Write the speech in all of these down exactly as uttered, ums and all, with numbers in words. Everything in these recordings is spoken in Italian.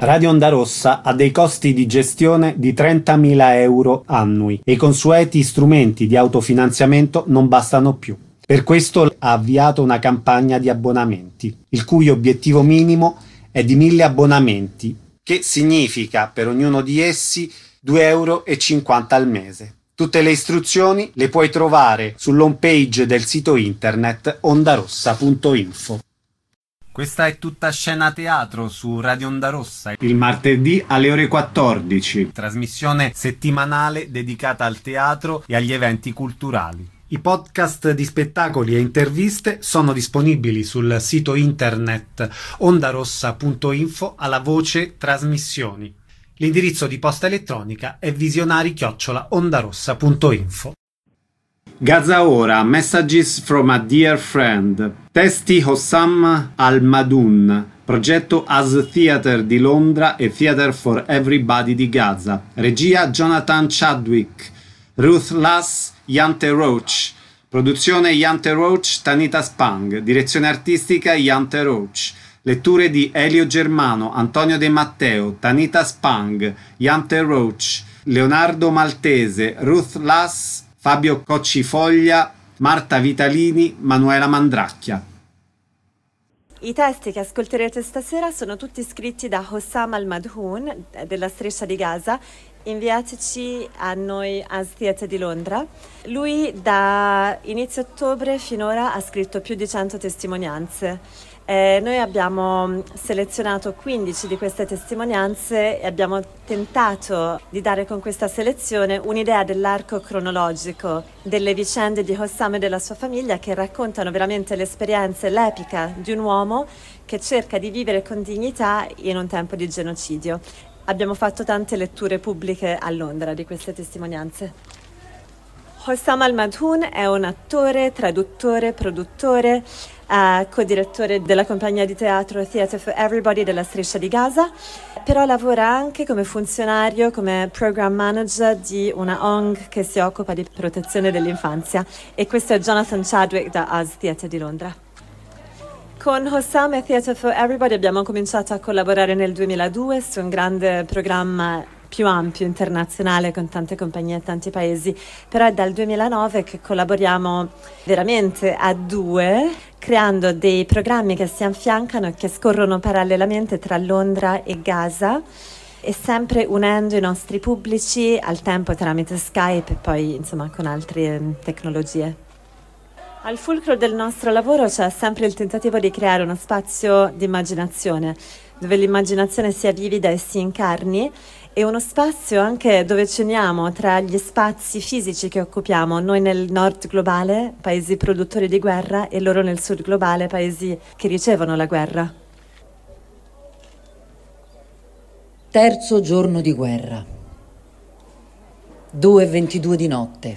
Radio Onda Rossa ha dei costi di gestione di trentamila euro annui e i consueti strumenti di autofinanziamento non bastano più. Per questo ha avviato una campagna di abbonamenti, il cui obiettivo minimo è di mille abbonamenti, che significa per ognuno di essi due euro e cinquanta al mese. Tutte le istruzioni le puoi trovare sull'home page del sito internet ondarossa punto info. Questa è tutta scena teatro su Radio Onda Rossa. Il martedì alle ore quattordici. Trasmissione settimanale dedicata al teatro e agli eventi culturali. I podcast di spettacoli e interviste sono disponibili sul sito internet ondarossa punto info alla voce trasmissioni. L'indirizzo di posta elettronica è visionari chiocciola ondarossa punto info. Gaza ora, Messages from a Dear Friend. Testi Hossam Al-Madoun. Progetto As Theatre di Londra e Theatre for Everybody di Gaza. Regia Jonathan Chadwick. Ruth Lass, Jante Roach. Produzione Jante Roach, Tanita Spang. Direzione artistica Jante Roach. Letture di Elio Germano, Antonio De Matteo, Tanita Spang, Jante Roach, Leonardo Maltese, Ruth Lass, Fabio Coccifoglia, Marta Vitalini, Manuela Mandracchia. I testi che ascolterete stasera sono tutti scritti da Hossam Al-Madoun della Striscia di Gaza. Inviateci a noi As Theatre di Londra. Lui da inizio ottobre finora ha scritto più di cento testimonianze. Eh, noi abbiamo selezionato quindici di queste testimonianze e abbiamo tentato di dare con questa selezione un'idea dell'arco cronologico delle vicende di Hossam e della sua famiglia, che raccontano veramente l'esperienza e l'epica di un uomo che cerca di vivere con dignità in un tempo di genocidio. Abbiamo fatto tante letture pubbliche a Londra di queste testimonianze. Hossam Al-Madoun è un attore, traduttore, produttore, uh, co-direttore della compagnia di teatro Theatre for Everybody della Striscia di Gaza, però lavora anche come funzionario, come program manager di una O N G che si occupa di protezione dell'infanzia, e questo è Jonathan Chadwick da As Theatre di Londra. Con Hossam e Theatre for Everybody abbiamo cominciato a collaborare nel duemiladue su un grande programma più ampio, internazionale, con tante compagnie e tanti paesi, però è dal duemilanove che collaboriamo veramente a due, creando dei programmi che si affiancano e che scorrono parallelamente tra Londra e Gaza, e sempre unendo i nostri pubblici al tempo tramite Skype e poi insomma con altre tecnologie. Al fulcro del nostro lavoro c'è sempre il tentativo di creare uno spazio di immaginazione, dove l'immaginazione sia vivida e si incarni, e uno spazio anche dove ci uniamo tra gli spazi fisici che occupiamo, noi nel nord globale, paesi produttori di guerra, e loro nel sud globale, paesi che ricevono la guerra. Terzo giorno di guerra, due e ventidue di notte.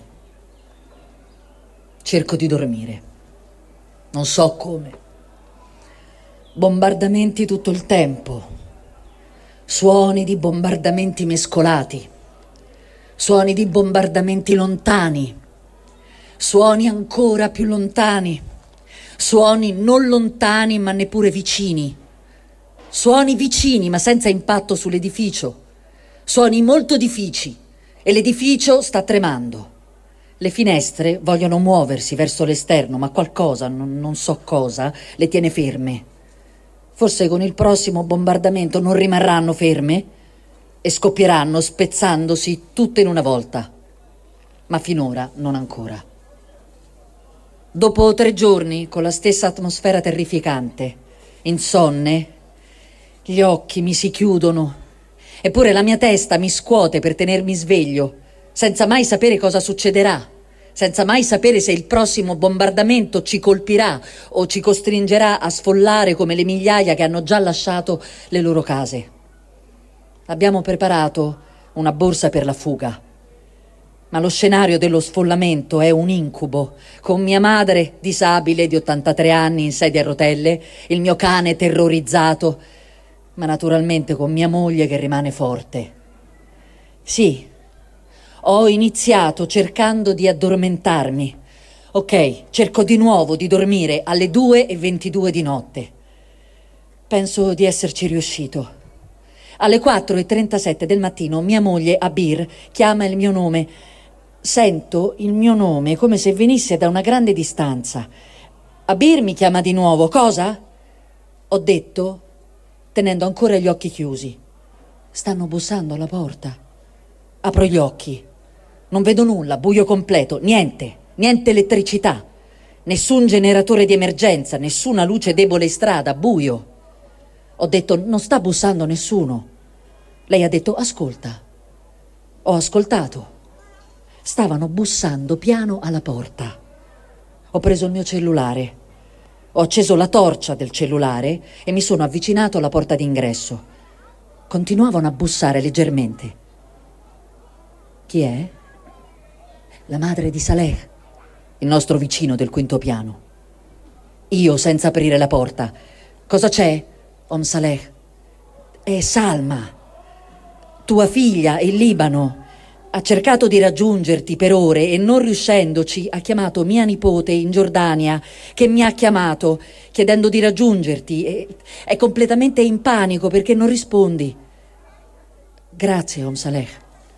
Cerco di dormire, non so come. Bombardamenti tutto il tempo. Suoni di bombardamenti mescolati, suoni di bombardamenti lontani, suoni ancora più lontani, suoni non lontani ma neppure vicini, suoni vicini ma senza impatto sull'edificio, suoni molto difficili e l'edificio sta tremando. Le finestre vogliono muoversi verso l'esterno, ma qualcosa, non, non so cosa, le tiene ferme. Forse con il prossimo bombardamento non rimarranno ferme e scoppieranno spezzandosi tutte in una volta. Ma finora non ancora. Dopo tre giorni, con la stessa atmosfera terrificante, insonne, gli occhi mi si chiudono, eppure la mia testa mi scuote per tenermi sveglio, senza mai sapere cosa succederà. Senza mai sapere se il prossimo bombardamento ci colpirà o ci costringerà a sfollare come le migliaia che hanno già lasciato le loro case. Abbiamo preparato una borsa per la fuga, ma lo scenario dello sfollamento è un incubo, con mia madre disabile di ottantatré anni in sedia a rotelle, il mio cane terrorizzato, ma naturalmente con mia moglie che rimane forte. Sì, ho iniziato cercando di addormentarmi. Ok, cerco di nuovo di dormire alle due e ventidue di notte. Penso di esserci riuscito. Alle quattro e trentasette del mattino mia moglie, Abir, chiama il mio nome. Sento il mio nome come se venisse da una grande distanza. Abir mi chiama di nuovo. Cosa? Ho detto, tenendo ancora gli occhi chiusi. Stanno bussando alla porta. Apro gli occhi. Non vedo nulla, buio completo, niente, niente elettricità, nessun generatore di emergenza, nessuna luce debole in strada, buio. Ho detto, non sta bussando nessuno. Lei ha detto, ascolta. Ho ascoltato. Stavano bussando piano alla porta. Ho preso il mio cellulare. Ho acceso la torcia del cellulare e mi sono avvicinato alla porta d'ingresso. Continuavano a bussare leggermente. Chi è? La madre di Saleh, il nostro vicino del quinto piano. Io senza aprire la porta. Cosa c'è? Om Saleh. È Salma, tua figlia in Libano. Ha cercato di raggiungerti per ore e non riuscendoci ha chiamato mia nipote in Giordania, che mi ha chiamato chiedendo di raggiungerti e è completamente in panico perché non rispondi. Grazie, Om Saleh.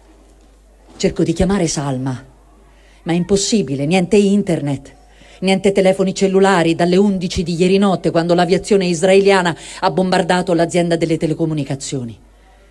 Cerco di chiamare Salma, ma è impossibile, niente internet. Niente telefoni cellulari dalle undici di ieri notte, quando l'aviazione israeliana ha bombardato l'azienda delle telecomunicazioni.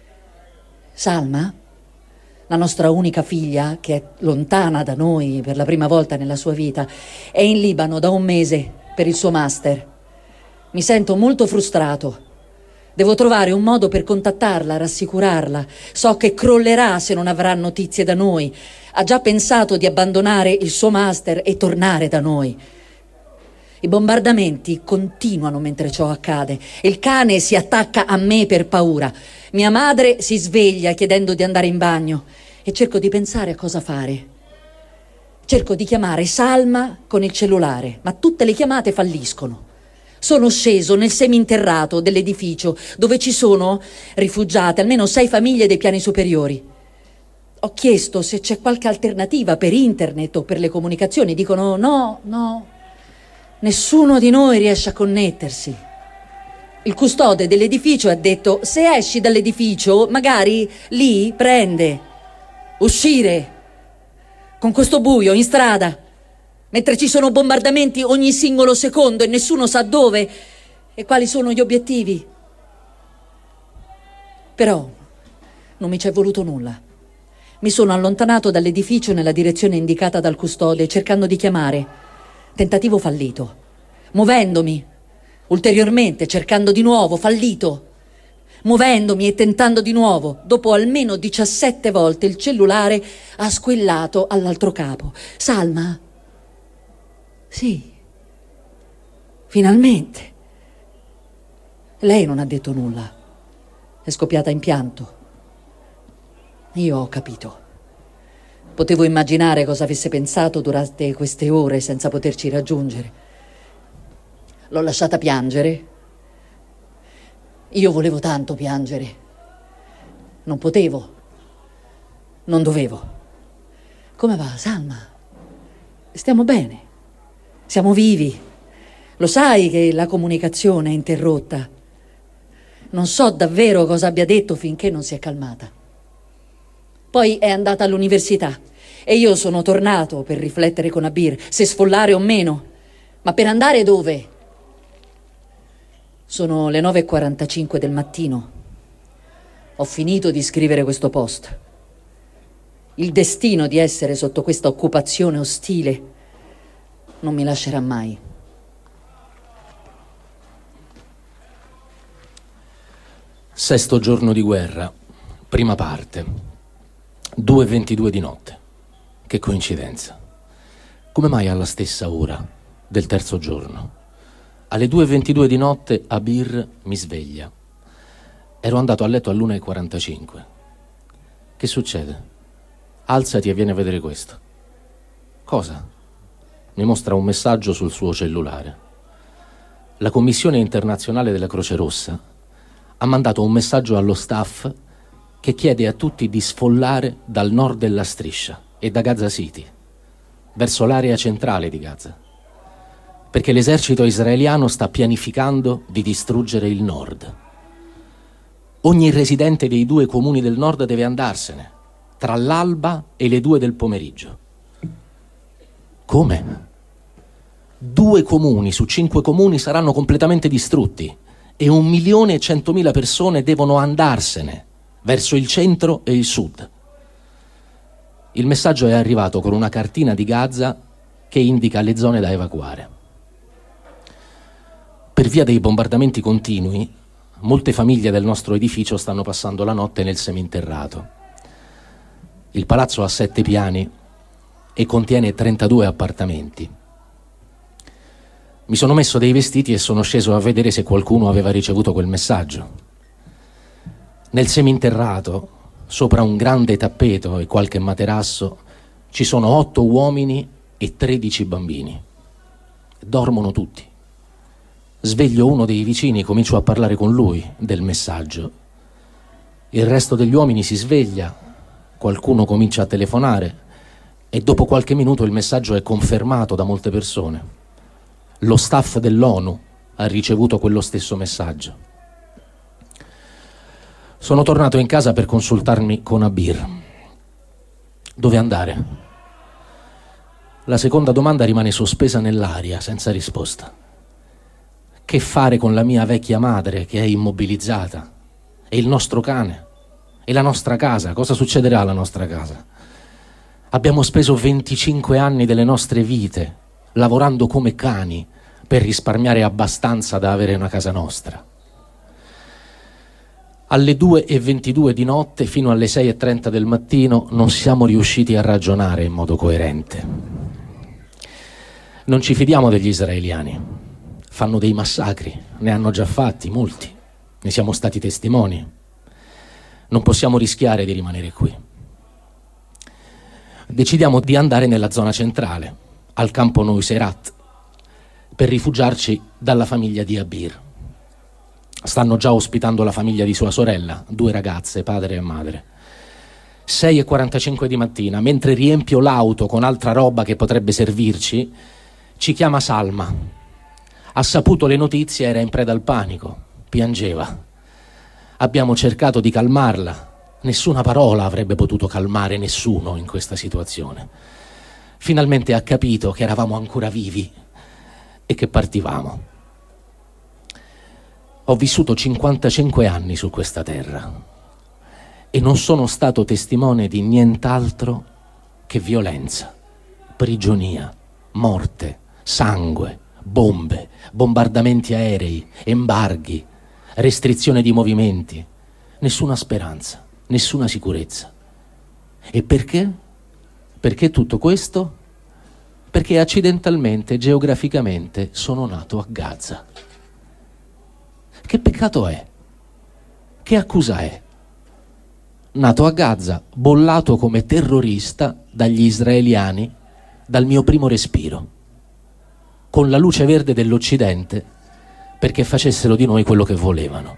Salma, la nostra unica figlia, che è lontana da noi per la prima volta nella sua vita, è in Libano da un mese per il suo master. Mi sento molto frustrato. Devo trovare un modo per contattarla, rassicurarla. So che crollerà se non avrà notizie da noi. Ha già pensato di abbandonare il suo master e tornare da noi. I bombardamenti continuano mentre ciò accade. Il cane si attacca a me per paura. Mia madre si sveglia chiedendo di andare in bagno e cerco di pensare a cosa fare. Cerco di chiamare Salma con il cellulare, ma tutte le chiamate falliscono. Sono sceso nel seminterrato dell'edificio dove ci sono rifugiate almeno sei famiglie dei piani superiori. Ho chiesto se c'è qualche alternativa per internet o per le comunicazioni. Dicono no, no, nessuno di noi riesce a connettersi. Il custode dell'edificio ha detto, se esci dall'edificio magari lì prende. Uscire con questo buio in strada, mentre ci sono bombardamenti ogni singolo secondo e nessuno sa dove e quali sono gli obiettivi. Però non mi c'è voluto nulla. Mi sono allontanato dall'edificio nella direzione indicata dal custode, cercando di chiamare. Tentativo fallito. Muovendomi ulteriormente, cercando di nuovo, fallito. Muovendomi e tentando di nuovo. Dopo almeno diciassette volte il cellulare ha squillato all'altro capo. Salma? Sì. Finalmente. Lei non ha detto nulla. È scoppiata in pianto. Io ho capito. Potevo immaginare cosa avesse pensato durante queste ore senza poterci raggiungere. L'ho lasciata piangere. Io volevo tanto piangere. Non potevo. Non dovevo. Come va, Salma? Stiamo bene. Siamo vivi. Lo sai che la comunicazione è interrotta. Non so davvero cosa abbia detto finché non si è calmata. Poi è andata all'università e io sono tornato per riflettere con Abir se sfollare o meno. Ma per andare dove? Sono le nove e quarantacinque del mattino. Ho finito di scrivere questo post. Il destino di essere sotto questa occupazione ostile non mi lascerà mai. Sesto giorno di guerra, prima parte. due e ventidue di notte. Che coincidenza. Come mai alla stessa ora del terzo giorno? Alle due e ventidue di notte Abir mi sveglia. Ero andato a letto all'una e quarantacinque. Che succede? Alzati e vieni a vedere questo. Cosa? Mi mostra un messaggio sul suo cellulare. La Commissione internazionale della Croce Rossa ha mandato un messaggio allo staff che chiede a tutti di sfollare dal nord della striscia e da Gaza City, verso l'area centrale di Gaza, perché l'esercito israeliano sta pianificando di distruggere il nord. Ogni residente dei due comuni del nord deve andarsene, tra l'alba e le due del pomeriggio. Come? Due comuni su cinque comuni saranno completamente distrutti e un milione e centomila persone devono andarsene verso il centro e il sud. Il messaggio è arrivato con una cartina di Gaza che indica le zone da evacuare. Per via dei bombardamenti continui, molte famiglie del nostro edificio stanno passando la notte nel seminterrato. Il palazzo ha sette piani e contiene trentadue appartamenti. Mi sono messo dei vestiti e sono sceso a vedere se qualcuno aveva ricevuto quel messaggio. Nel seminterrato, sopra un grande tappeto e qualche materasso, ci sono otto uomini e tredici bambini. Dormono tutti. Sveglio uno dei vicini e comincio a parlare con lui del messaggio. Il resto degli uomini si sveglia, qualcuno comincia a telefonare e dopo qualche minuto il messaggio è confermato da molte persone. Lo staff dell'ONU ha ricevuto quello stesso messaggio. Sono tornato in casa per consultarmi con Abir. Dove andare? La seconda domanda rimane sospesa nell'aria, senza risposta. Che fare con la mia vecchia madre che è immobilizzata? E il nostro cane? E la nostra casa? Cosa succederà alla nostra casa? Abbiamo speso venticinque anni delle nostre vite lavorando come cani per risparmiare abbastanza da avere una casa nostra. Alle due e ventidue di notte fino alle sei e trenta del mattino non siamo riusciti a ragionare in modo coerente. Non ci fidiamo degli israeliani. Fanno dei massacri, ne hanno già fatti molti, ne siamo stati testimoni. Non possiamo rischiare di rimanere qui. Decidiamo di andare nella zona centrale, al campo Nuseirat, per rifugiarci dalla famiglia di Abir. Stanno già ospitando la famiglia di sua sorella, due ragazze, padre e madre. sei e quarantacinque di mattina, mentre riempio l'auto con altra roba che potrebbe servirci, ci chiama Salma. Ha saputo le notizie, era in preda al panico, piangeva. Abbiamo cercato di calmarla. Nessuna parola avrebbe potuto calmare nessuno in questa situazione. Finalmente ha capito che eravamo ancora vivi e che partivamo. Ho vissuto cinquantacinque anni su questa terra e non sono stato testimone di nient'altro che violenza, prigionia, morte, sangue, bombe, bombardamenti aerei, embarghi, restrizione di movimenti, nessuna speranza, nessuna sicurezza. E perché? Perché tutto questo? Perché accidentalmente, geograficamente, sono nato a Gaza. Che peccato è? Che accusa è? Nato a Gaza, bollato come terrorista dagli israeliani dal mio primo respiro, con la luce verde dell'Occidente perché facessero di noi quello che volevano.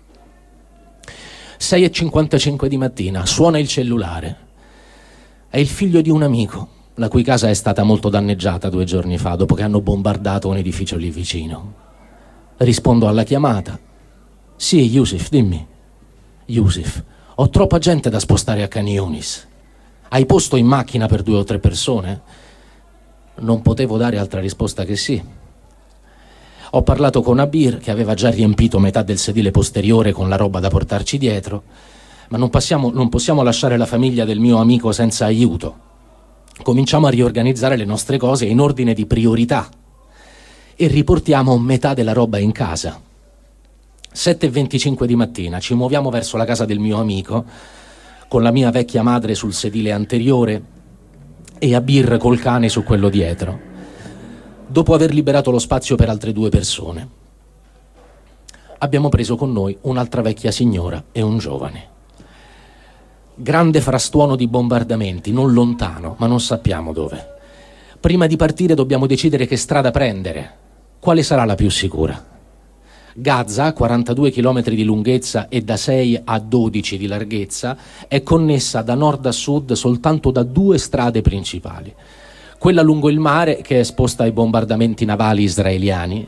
sei e cinquantacinque di mattina, suona il cellulare. È il figlio di un amico, la cui casa è stata molto danneggiata due giorni fa, dopo che hanno bombardato un edificio lì vicino. Rispondo alla chiamata. Sì, Yusuf, dimmi. Yusuf, ho troppa gente da spostare a Khan Yunis. Hai posto in macchina per due o tre persone? Non potevo dare altra risposta che sì. Ho parlato con Abir, che aveva già riempito metà del sedile posteriore con la roba da portarci dietro, ma non, passiamo, non possiamo lasciare la famiglia del mio amico senza aiuto. Cominciamo a riorganizzare le nostre cose in ordine di priorità e riportiamo metà della roba in casa. sette e venticinque di mattina ci muoviamo verso la casa del mio amico con la mia vecchia madre sul sedile anteriore e Abir col cane su quello dietro, dopo aver liberato lo spazio per altre due persone. Abbiamo preso con noi un'altra vecchia signora e un giovane. Grande frastuono di bombardamenti, non lontano, ma non sappiamo dove. Prima di partire dobbiamo decidere che strada prendere. Quale sarà la più sicura? Gaza, quarantadue chilometri di lunghezza e da sei a dodici di larghezza, è connessa da nord a sud soltanto da due strade principali. Quella lungo il mare, che è esposta ai bombardamenti navali israeliani,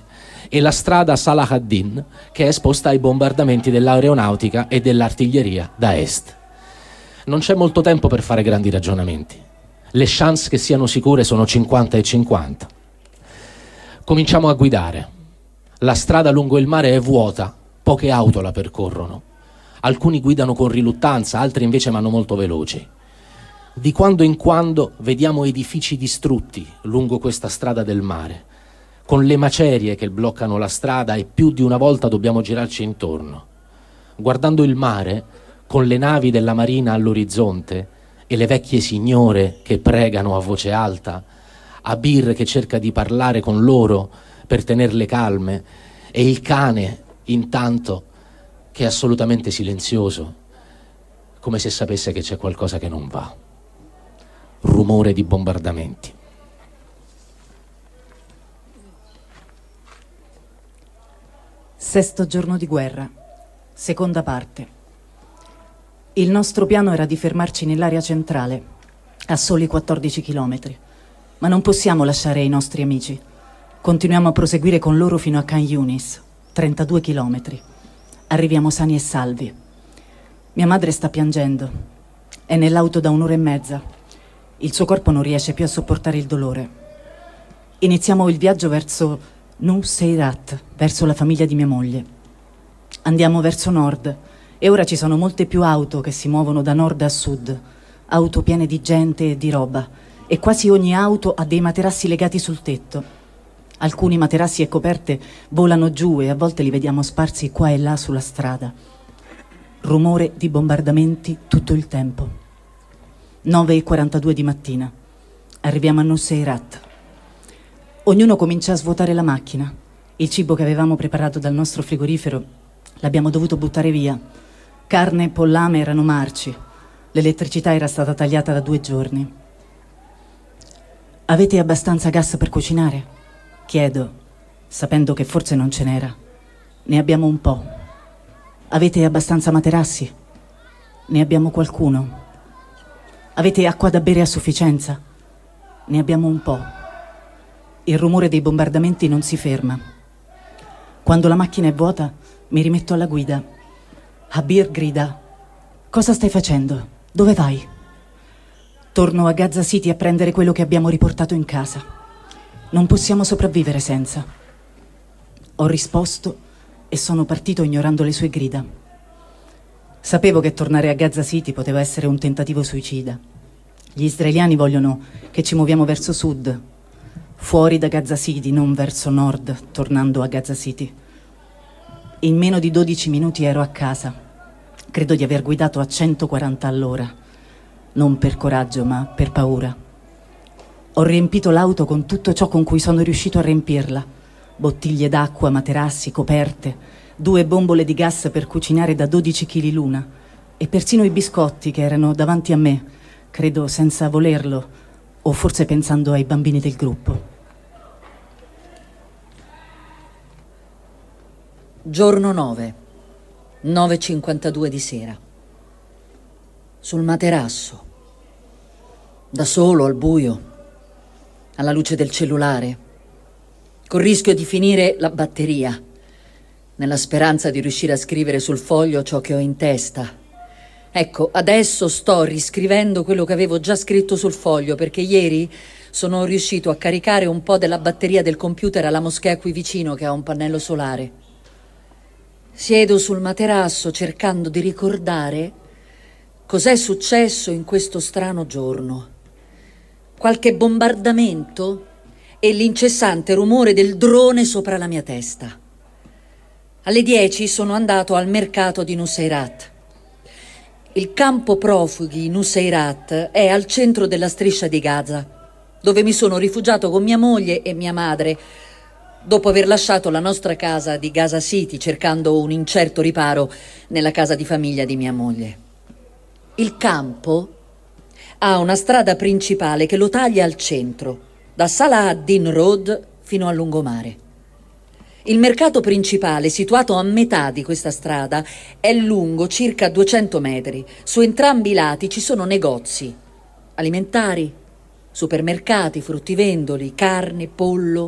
e la strada Salah ad-Din, che è esposta ai bombardamenti dell'aeronautica e dell'artiglieria da est. Non c'è molto tempo per fare grandi ragionamenti. Le chance che siano sicure sono cinquanta e cinquanta. Cominciamo a guidare. La strada lungo il mare è vuota, poche auto la percorrono. Alcuni guidano con riluttanza, altri invece vanno molto veloci. Di quando in quando vediamo edifici distrutti lungo questa strada del mare, con le macerie che bloccano la strada, e più di una volta dobbiamo girarci intorno. Guardando il mare, con le navi della marina all'orizzonte e le vecchie signore che pregano a voce alta, Abir che cerca di parlare con loro per tenerle calme, e il cane intanto che è assolutamente silenzioso, come se sapesse che c'è qualcosa che non va. Rumore di bombardamenti. Sesto giorno di guerra, seconda parte. Il nostro piano era di fermarci nell'area centrale, a soli quattordici chilometri, ma non possiamo lasciare i nostri amici. Continuiamo a proseguire con loro fino a Khan Yunis, trentadue chilometri. Arriviamo sani e salvi. Mia madre sta piangendo. È nell'auto da un'ora e mezza. Il suo corpo non riesce più a sopportare il dolore. Iniziamo il viaggio verso Nuseirat, verso la famiglia di mia moglie. Andiamo verso nord e ora ci sono molte più auto che si muovono da nord a sud, auto piene di gente e di roba, e quasi ogni auto ha dei materassi legati sul tetto. Alcuni materassi e coperte volano giù e a volte li vediamo sparsi qua e là sulla strada. Rumore di bombardamenti tutto il tempo. nove e quarantadue di mattina. Arriviamo a Nuseirat. Ognuno comincia a svuotare la macchina. Il cibo che avevamo preparato dal nostro frigorifero l'abbiamo dovuto buttare via. Carne e pollame erano marci. L'elettricità era stata tagliata da due giorni. Avete abbastanza gas per cucinare? Chiedo, sapendo che forse non ce n'era. Ne abbiamo un po'. Avete abbastanza materassi? Ne abbiamo qualcuno. Avete acqua da bere a sufficienza? Ne abbiamo un po'. Il rumore dei bombardamenti non si ferma. Quando la macchina è vuota, mi rimetto alla guida. Abir grida: cosa stai facendo? Dove vai? Torno a Gaza City a prendere quello che abbiamo riportato in casa. Non possiamo sopravvivere senza. Ho risposto e sono partito ignorando le sue grida. Sapevo che tornare a Gaza City poteva essere un tentativo suicida. Gli israeliani vogliono che ci muoviamo verso sud, fuori da Gaza City, non verso nord, tornando a Gaza City. In meno di dodici minuti ero a casa. Credo di aver guidato a centoquaranta all'ora. Non per coraggio, ma per paura. Ho riempito l'auto con tutto ciò con cui sono riuscito a riempirla. Bottiglie d'acqua, materassi, coperte, due bombole di gas per cucinare da dodici chili l'una e persino i biscotti che erano davanti a me, credo senza volerlo, o forse pensando ai bambini del gruppo. Giorno nove, nove e cinquantadue di sera. Sul materasso, da solo al buio, alla luce del cellulare, col rischio di finire la batteria, nella speranza di riuscire a scrivere sul foglio ciò che ho in testa. Ecco, adesso sto riscrivendo quello che avevo già scritto sul foglio, perché ieri sono riuscito a caricare un po' della batteria del computer alla moschea qui vicino, che ha un pannello solare. Siedo sul materasso cercando di ricordare cos'è successo in questo strano giorno. Qualche bombardamento e l'incessante rumore del drone sopra la mia testa. Alle dieci sono andato al mercato di Nuseirat. Il campo profughi Nuseirat è al centro della striscia di Gaza, dove mi sono rifugiato con mia moglie e mia madre, dopo aver lasciato la nostra casa di Gaza City cercando un incerto riparo nella casa di famiglia di mia moglie. Il campo ha una strada principale che lo taglia al centro, da Salah ad-Din Road fino a lungomare. Il mercato principale, situato a metà di questa strada, è lungo circa duecento metri. Su entrambi i lati ci sono negozi alimentari, supermercati, fruttivendoli, carne, pollo,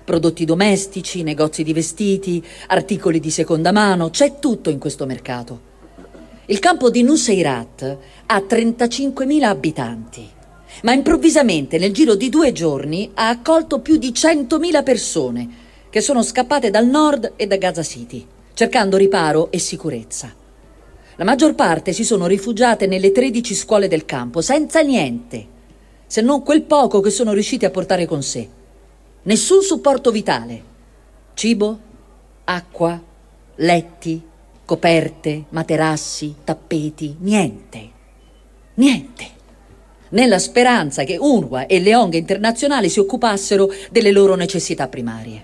prodotti domestici, negozi di vestiti, articoli di seconda mano, c'è tutto in questo mercato. Il campo di Nuseirat ha trentacinquemila abitanti, ma improvvisamente nel giro di due giorni ha accolto più di centomila persone che sono scappate dal nord e da Gaza City, cercando riparo e sicurezza. La maggior parte si sono rifugiate nelle tredici scuole del campo, senza niente, se non quel poco che sono riusciti a portare con sé. Nessun supporto vitale. Cibo, acqua, letti, coperte, materassi, tappeti, niente. Niente. Nella speranza che UNRWA e le O N G internazionali si occupassero delle loro necessità primarie.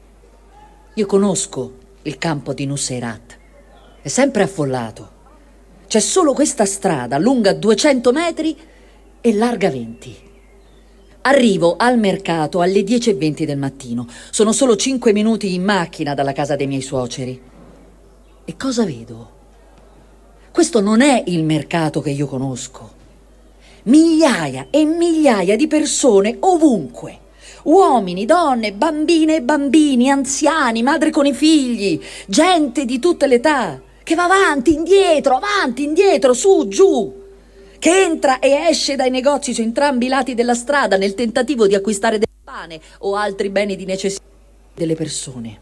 Io conosco il campo di Nuseirat. È sempre affollato. C'è solo questa strada lunga duecento metri e larga venti. Arrivo al mercato alle dieci e venti del mattino. Sono solo cinque minuti in macchina dalla casa dei miei suoceri. E cosa vedo? Questo non è il mercato che io conosco. Migliaia e migliaia di persone ovunque. Uomini, donne, bambine e bambini, anziani, madri con i figli, gente di tutte le età, che va avanti, indietro, avanti, indietro, su, giù, che entra e esce dai negozi su entrambi i lati della strada nel tentativo di acquistare del pane o altri beni di necessità delle persone.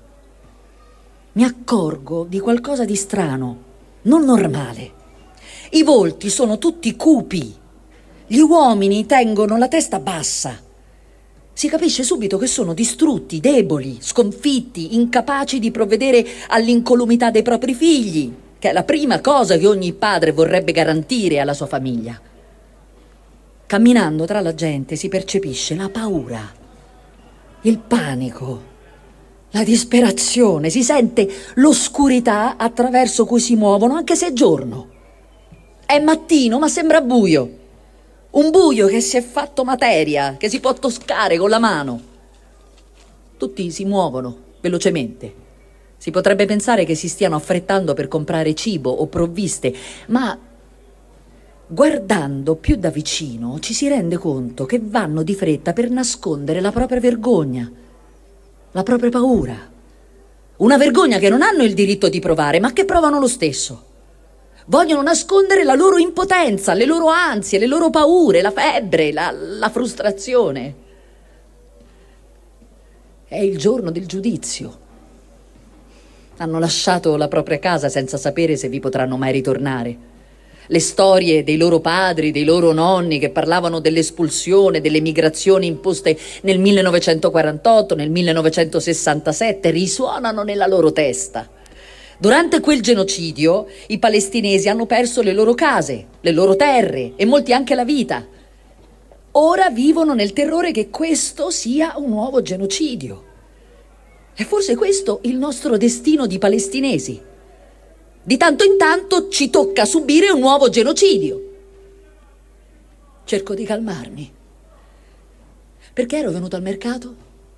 Mi accorgo di qualcosa di strano, non normale. I volti sono tutti cupi. Gli uomini tengono la testa bassa. Si capisce subito che sono distrutti, deboli, sconfitti, incapaci di provvedere all'incolumità dei propri figli, che è la prima cosa che ogni padre vorrebbe garantire alla sua famiglia. Camminando tra la gente si percepisce la paura, il panico, la disperazione, si sente l'oscurità attraverso cui si muovono, anche se è giorno. È mattino, ma sembra buio. Un buio che si è fatto materia, che si può toccare con la mano. Tutti si muovono velocemente. Si potrebbe pensare che si stiano affrettando per comprare cibo o provviste, ma guardando più da vicino ci si rende conto che vanno di fretta per nascondere la propria vergogna, la propria paura. Una vergogna che non hanno il diritto di provare, ma che provano lo stesso. Vogliono nascondere la loro impotenza, le loro ansie, le loro paure, la febbre, la, la frustrazione. È il giorno del giudizio. Hanno lasciato la propria casa senza sapere se vi potranno mai ritornare. Le storie dei loro padri, dei loro nonni che parlavano dell'espulsione, delle migrazioni imposte nel millenovecentoquarantotto, nel millenovecentosessantasette, risuonano nella loro testa. Durante quel genocidio i palestinesi hanno perso le loro case, le loro terre e molti anche la vita. Ora vivono nel terrore che questo sia un nuovo genocidio. È forse questo il nostro destino di palestinesi. Di tanto in tanto ci tocca subire un nuovo genocidio. Cerco di calmarmi. Perché ero venuto al mercato?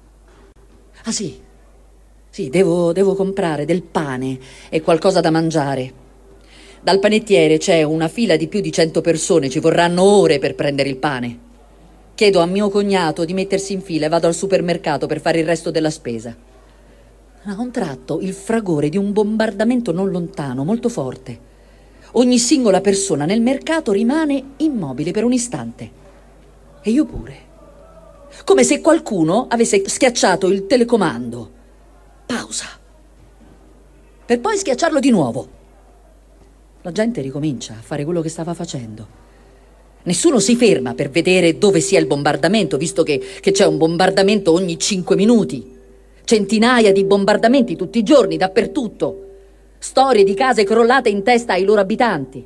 Ah sì. Sì, devo, devo comprare del pane e qualcosa da mangiare. Dal panettiere c'è una fila di più di cento persone, ci vorranno ore per prendere il pane. Chiedo a mio cognato di mettersi in fila e vado al supermercato per fare il resto della spesa. A un tratto il fragore di un bombardamento non lontano, molto forte. Ogni singola persona nel mercato rimane immobile per un istante. E io pure. Come se qualcuno avesse schiacciato il telecomando. Pausa. Per poi schiacciarlo di nuovo. La gente ricomincia a fare quello che stava facendo. Nessuno si ferma per vedere dove sia il bombardamento, visto che, che c'è un bombardamento ogni cinque minuti. Centinaia di bombardamenti tutti i giorni, dappertutto. Storie di case crollate in testa ai loro abitanti.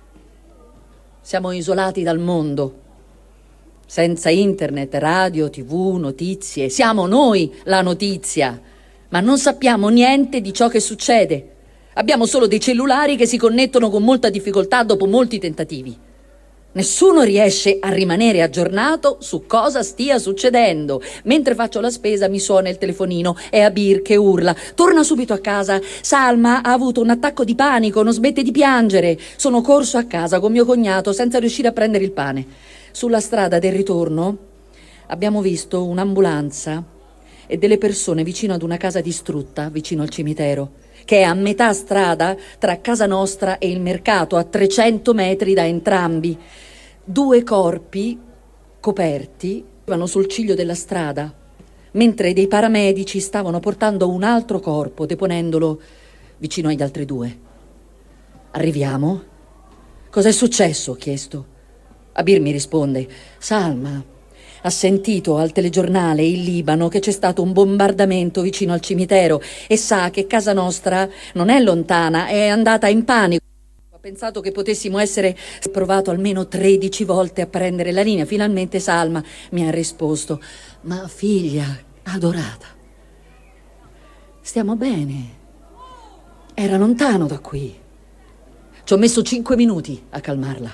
Siamo isolati dal mondo. Senza internet, radio, tivù, notizie. Siamo noi la notizia. Ma non sappiamo niente di ciò che succede. Abbiamo solo dei cellulari che si connettono con molta difficoltà dopo molti tentativi. Nessuno riesce a rimanere aggiornato su cosa stia succedendo. Mentre faccio la spesa mi suona il telefonino, è Abir che urla. Torna subito a casa. Salma ha avuto un attacco di panico, non smette di piangere. Sono corso a casa con mio cognato senza riuscire a prendere il pane. Sulla strada del ritorno abbiamo visto un'ambulanza e delle persone vicino ad una casa distrutta, vicino al cimitero, che è a metà strada tra casa nostra e il mercato, a trecento metri da entrambi. Due corpi coperti vanno sul ciglio della strada, mentre dei paramedici stavano portando un altro corpo, deponendolo vicino agli altri due. Arriviamo? Cos'è successo? Ho chiesto. Abir mi risponde: Salma ha sentito al telegiornale in Libano che c'è stato un bombardamento vicino al cimitero e sa che casa nostra non è lontana, è andata in panico. Ho pensato che potessimo essere... Ho provato almeno tredici volte a prendere la linea. Finalmente Salma mi ha risposto: ma figlia adorata, stiamo bene, era lontano da qui. Ci ho messo cinque minuti a calmarla.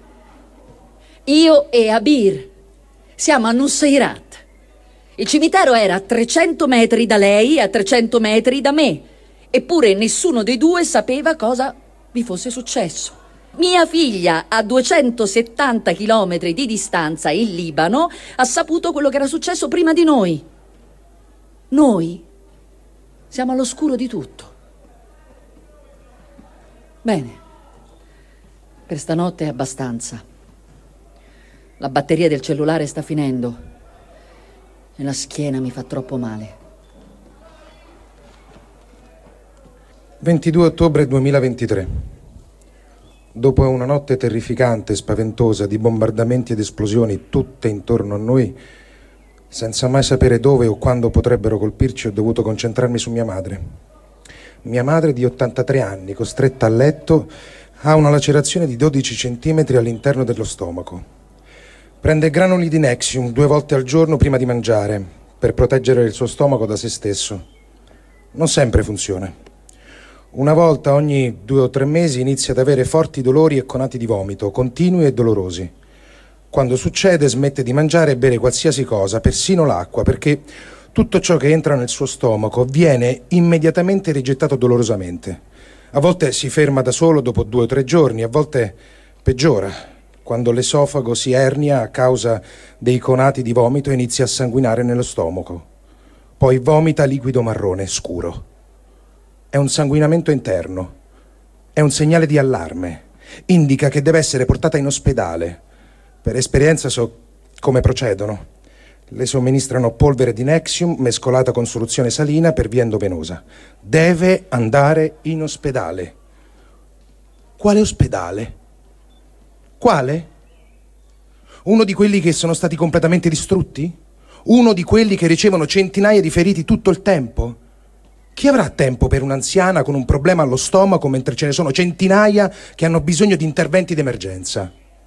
Io e Abir siamo a Nuseirat. Il cimitero era a trecento metri da lei e a trecento metri da me, eppure nessuno dei due sapeva cosa vi fosse successo. Mia figlia, a duecentosettanta chilometri di distanza in Libano, ha saputo quello che era successo prima di noi. Noi siamo all'oscuro di tutto. Bene, per stanotte è abbastanza. La batteria del cellulare sta finendo e la schiena mi fa troppo male. ventidue ottobre duemilaventitré. Dopo una notte terrificante e spaventosa di bombardamenti ed esplosioni tutte intorno a noi, senza mai sapere dove o quando potrebbero colpirci, ho dovuto concentrarmi su mia madre. Mia madre di ottantatré anni, costretta a letto, ha una lacerazione di dodici centimetri all'interno dello stomaco. Prende granuli di Nexium due volte al giorno prima di mangiare, per proteggere il suo stomaco da se stesso. Non sempre funziona. Una volta ogni due o tre mesi inizia ad avere forti dolori e conati di vomito, continui e dolorosi. Quando succede smette di mangiare e bere qualsiasi cosa, persino l'acqua, perché tutto ciò che entra nel suo stomaco viene immediatamente rigettato dolorosamente. A volte si ferma da solo dopo due o tre giorni, a volte peggiora, quando l'esofago si ernia a causa dei conati di vomito e inizia a sanguinare nello stomaco. Poi vomita liquido marrone, scuro. È un sanguinamento interno. È un segnale di allarme. Indica che deve essere portata in ospedale. Per esperienza so come procedono. Le somministrano polvere di Nexium mescolata con soluzione salina per via endovenosa. Deve andare in ospedale. Quale ospedale? Quale? Uno di quelli che sono stati completamente distrutti? Uno di quelli che ricevono centinaia di feriti tutto il tempo? Chi avrà tempo per un'anziana con un problema allo stomaco mentre ce ne sono centinaia che hanno bisogno di interventi d'emergenza?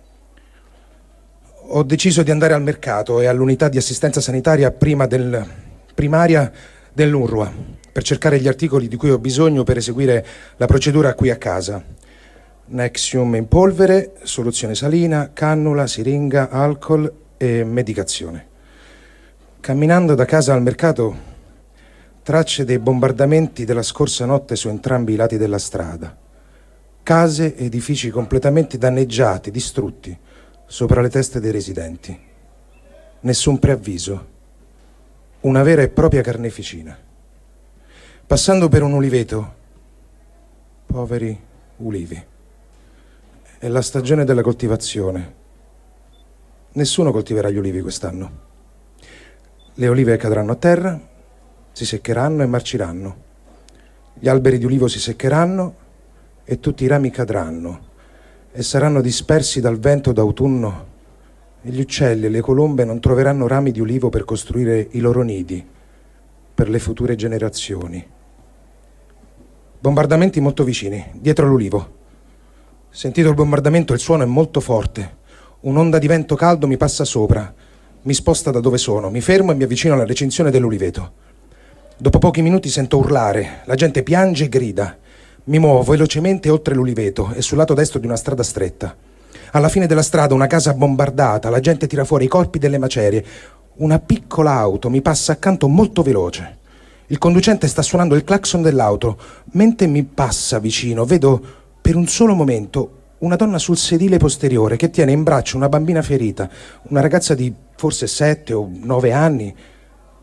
Ho deciso di andare al mercato e all'unità di assistenza sanitaria prima del, primaria dell'UNRWA per cercare gli articoli di cui ho bisogno per eseguire la procedura qui a casa. Nexium in polvere, soluzione salina, cannula, siringa, alcol e medicazione. Camminando da casa al mercato, tracce dei bombardamenti della scorsa notte su entrambi i lati della strada. Case, edifici completamente danneggiati, distrutti, sopra le teste dei residenti. Nessun preavviso. Una vera e propria carneficina. Passando per un uliveto, poveri ulivi. È la stagione della coltivazione. Nessuno coltiverà gli ulivi quest'anno. Le olive cadranno a terra, si seccheranno e marciranno. Gli alberi di ulivo si seccheranno e tutti i rami cadranno e saranno dispersi dal vento d'autunno e gli uccelli e le colombe non troveranno rami di ulivo per costruire i loro nidi per le future generazioni. Bombardamenti molto vicini, dietro l'ulivo. Sentito il bombardamento, il suono è molto forte. Un'onda di vento caldo mi passa sopra, mi sposta da dove sono, mi fermo e mi avvicino alla recinzione dell'uliveto. Dopo pochi minuti sento urlare, la gente piange e grida. Mi muovo velocemente oltre l'uliveto e sul lato destro di una strada stretta. Alla fine della strada una casa bombardata, la gente tira fuori i corpi delle macerie. Una piccola auto mi passa accanto molto veloce. Il conducente sta suonando il clacson dell'auto. Mentre mi passa vicino, vedo per un solo momento una donna sul sedile posteriore che tiene in braccio una bambina ferita, una ragazza di forse sette o nove anni.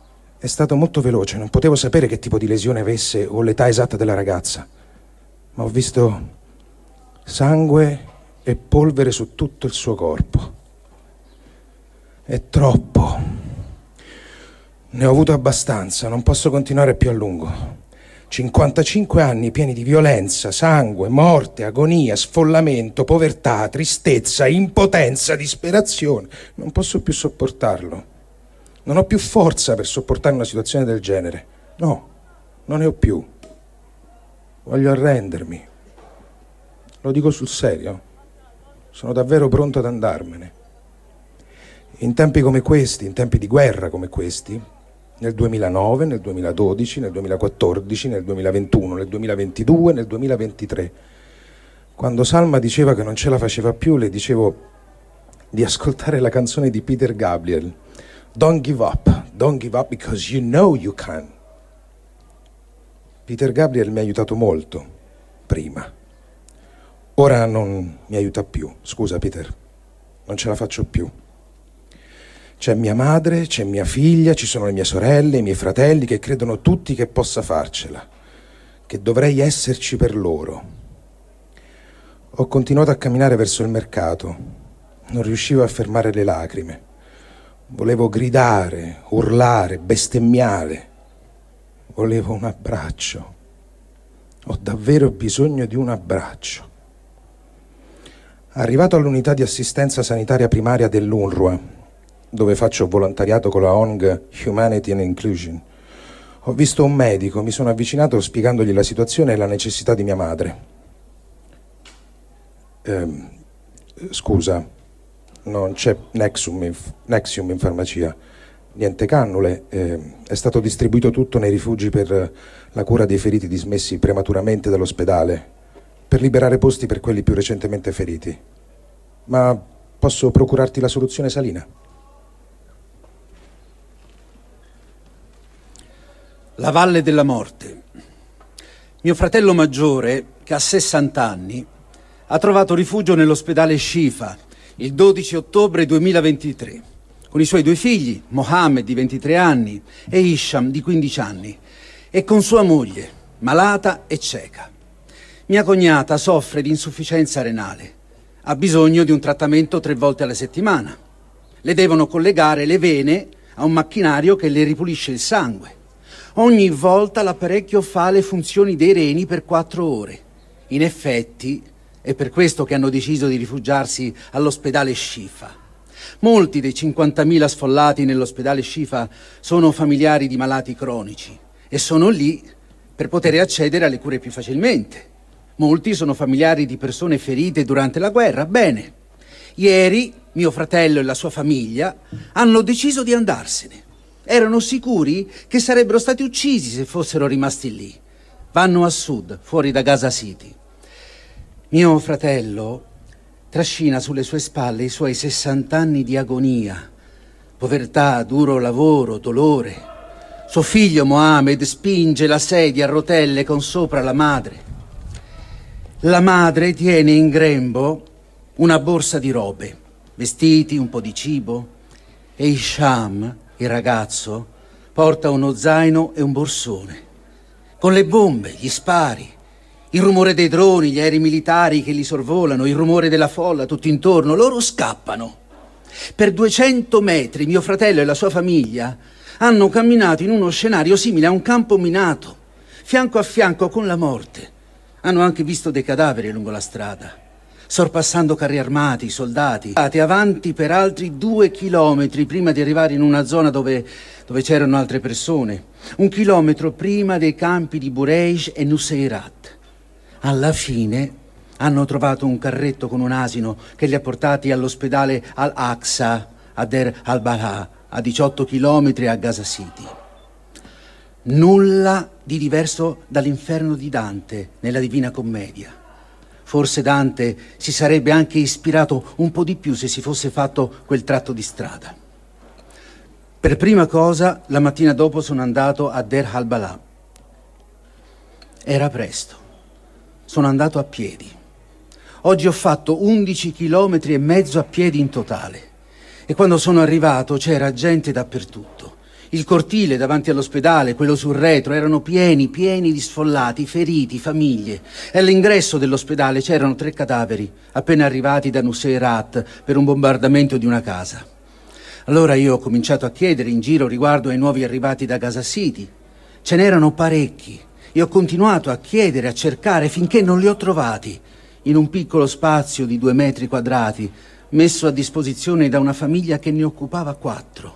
È stato molto veloce, non potevo sapere che tipo di lesione avesse o l'età esatta della ragazza, ma ho visto sangue e polvere su tutto il suo corpo. È troppo. Ne ho avuto abbastanza, non posso continuare più a lungo. cinquantacinque anni pieni di violenza, sangue, morte, agonia, sfollamento, povertà, tristezza, impotenza, disperazione. Non posso più sopportarlo. Non ho più forza per sopportare una situazione del genere. No, non ne ho più. Voglio arrendermi. Lo dico sul serio. Sono davvero pronto ad andarmene. In tempi come questi, in tempi di guerra come questi, nel duemilanove, nel duemiladodici, nel duemilaquattordici, nel duemilaventuno, nel duemilaventidue, nel duemilaventitré, quando Salma diceva che non ce la faceva più, le dicevo di ascoltare la canzone di Peter Gabriel. Don't give up, don't give up because you know you can. Peter Gabriel mi ha aiutato molto, prima. Ora non mi aiuta più. Scusa, Peter, non ce la faccio più. C'è mia madre, c'è mia figlia, ci sono le mie sorelle, i miei fratelli che credono tutti che possa farcela, che dovrei esserci per loro. Ho continuato a camminare verso il mercato. Non riuscivo a fermare le lacrime. Volevo gridare, urlare, bestemmiare. Volevo un abbraccio. Ho davvero bisogno di un abbraccio. Arrivato all'unità di assistenza sanitaria primaria dell'UNRWA, dove faccio volontariato con la O N G Humanity and Inclusion, ho visto un medico, mi sono avvicinato spiegandogli la situazione e la necessità di mia madre. Eh, scusa, non c'è Nexium in, Nexium in farmacia, niente cannule, eh, è stato distribuito tutto nei rifugi per la cura dei feriti dismessi prematuramente dall'ospedale, per liberare posti per quelli più recentemente feriti. Ma posso procurarti la soluzione salina? La Valle della Morte. Mio fratello maggiore, che ha sessanta anni, ha trovato rifugio nell'ospedale Shifa il dodici ottobre duemilaventitré, con i suoi due figli, Mohammed di ventitré anni e Hisham di quindici anni, e con sua moglie, malata e cieca. Mia cognata soffre di insufficienza renale. Ha bisogno di un trattamento tre volte alla settimana. Le devono collegare le vene a un macchinario che le ripulisce il sangue. Ogni volta l'apparecchio fa le funzioni dei reni per quattro ore. In effetti, è per questo che hanno deciso di rifugiarsi all'ospedale Shifa. Molti dei cinquantamila sfollati nell'ospedale Shifa sono familiari di malati cronici e sono lì per poter accedere alle cure più facilmente. Molti sono familiari di persone ferite durante la guerra. Bene, ieri mio fratello e la sua famiglia hanno deciso di andarsene. Erano sicuri che sarebbero stati uccisi se fossero rimasti lì. Vanno a sud, fuori da Gaza City. Mio fratello trascina sulle sue spalle i suoi sessanta anni di agonia, povertà, duro lavoro, dolore. Suo figlio Mohammed spinge la sedia a rotelle con sopra la madre. La madre tiene in grembo una borsa di robe, vestiti, un po' di cibo, e Hisham, il ragazzo, porta uno zaino e un borsone, con le bombe, gli spari, il rumore dei droni, gli aerei militari che li sorvolano, il rumore della folla tutto intorno. Loro scappano. Per duecento metri mio fratello e la sua famiglia hanno camminato in uno scenario simile a un campo minato, fianco a fianco con la morte. Hanno anche visto dei cadaveri lungo la strada, sorpassando carri armati, soldati, avanti per altri due chilometri prima di arrivare in una zona dove, dove c'erano altre persone, un chilometro prima dei campi di Bureish e Nuseirat. Alla fine hanno trovato un carretto con un asino che li ha portati all'ospedale Al-Aqsa a Der al-Balah, a diciotto chilometri a Gaza City. Nulla di diverso dall'inferno di Dante nella Divina Commedia. Forse Dante si sarebbe anche ispirato un po' di più se si fosse fatto quel tratto di strada. Per prima cosa, la mattina dopo sono andato a Der al-Balah. Era presto. Sono andato a piedi. Oggi ho fatto undici chilometri e mezzo a piedi in totale. E quando sono arrivato c'era gente dappertutto. Il cortile davanti all'ospedale, quello sul retro, erano pieni, pieni di sfollati, feriti, famiglie. E all'ingresso dell'ospedale c'erano tre cadaveri, appena arrivati da Nuseirat per un bombardamento di una casa. Allora io ho cominciato a chiedere in giro riguardo ai nuovi arrivati da Gaza City. Ce n'erano parecchi e ho continuato a chiedere, a cercare, finché non li ho trovati, in un piccolo spazio di due metri quadrati, messo a disposizione da una famiglia che ne occupava quattro.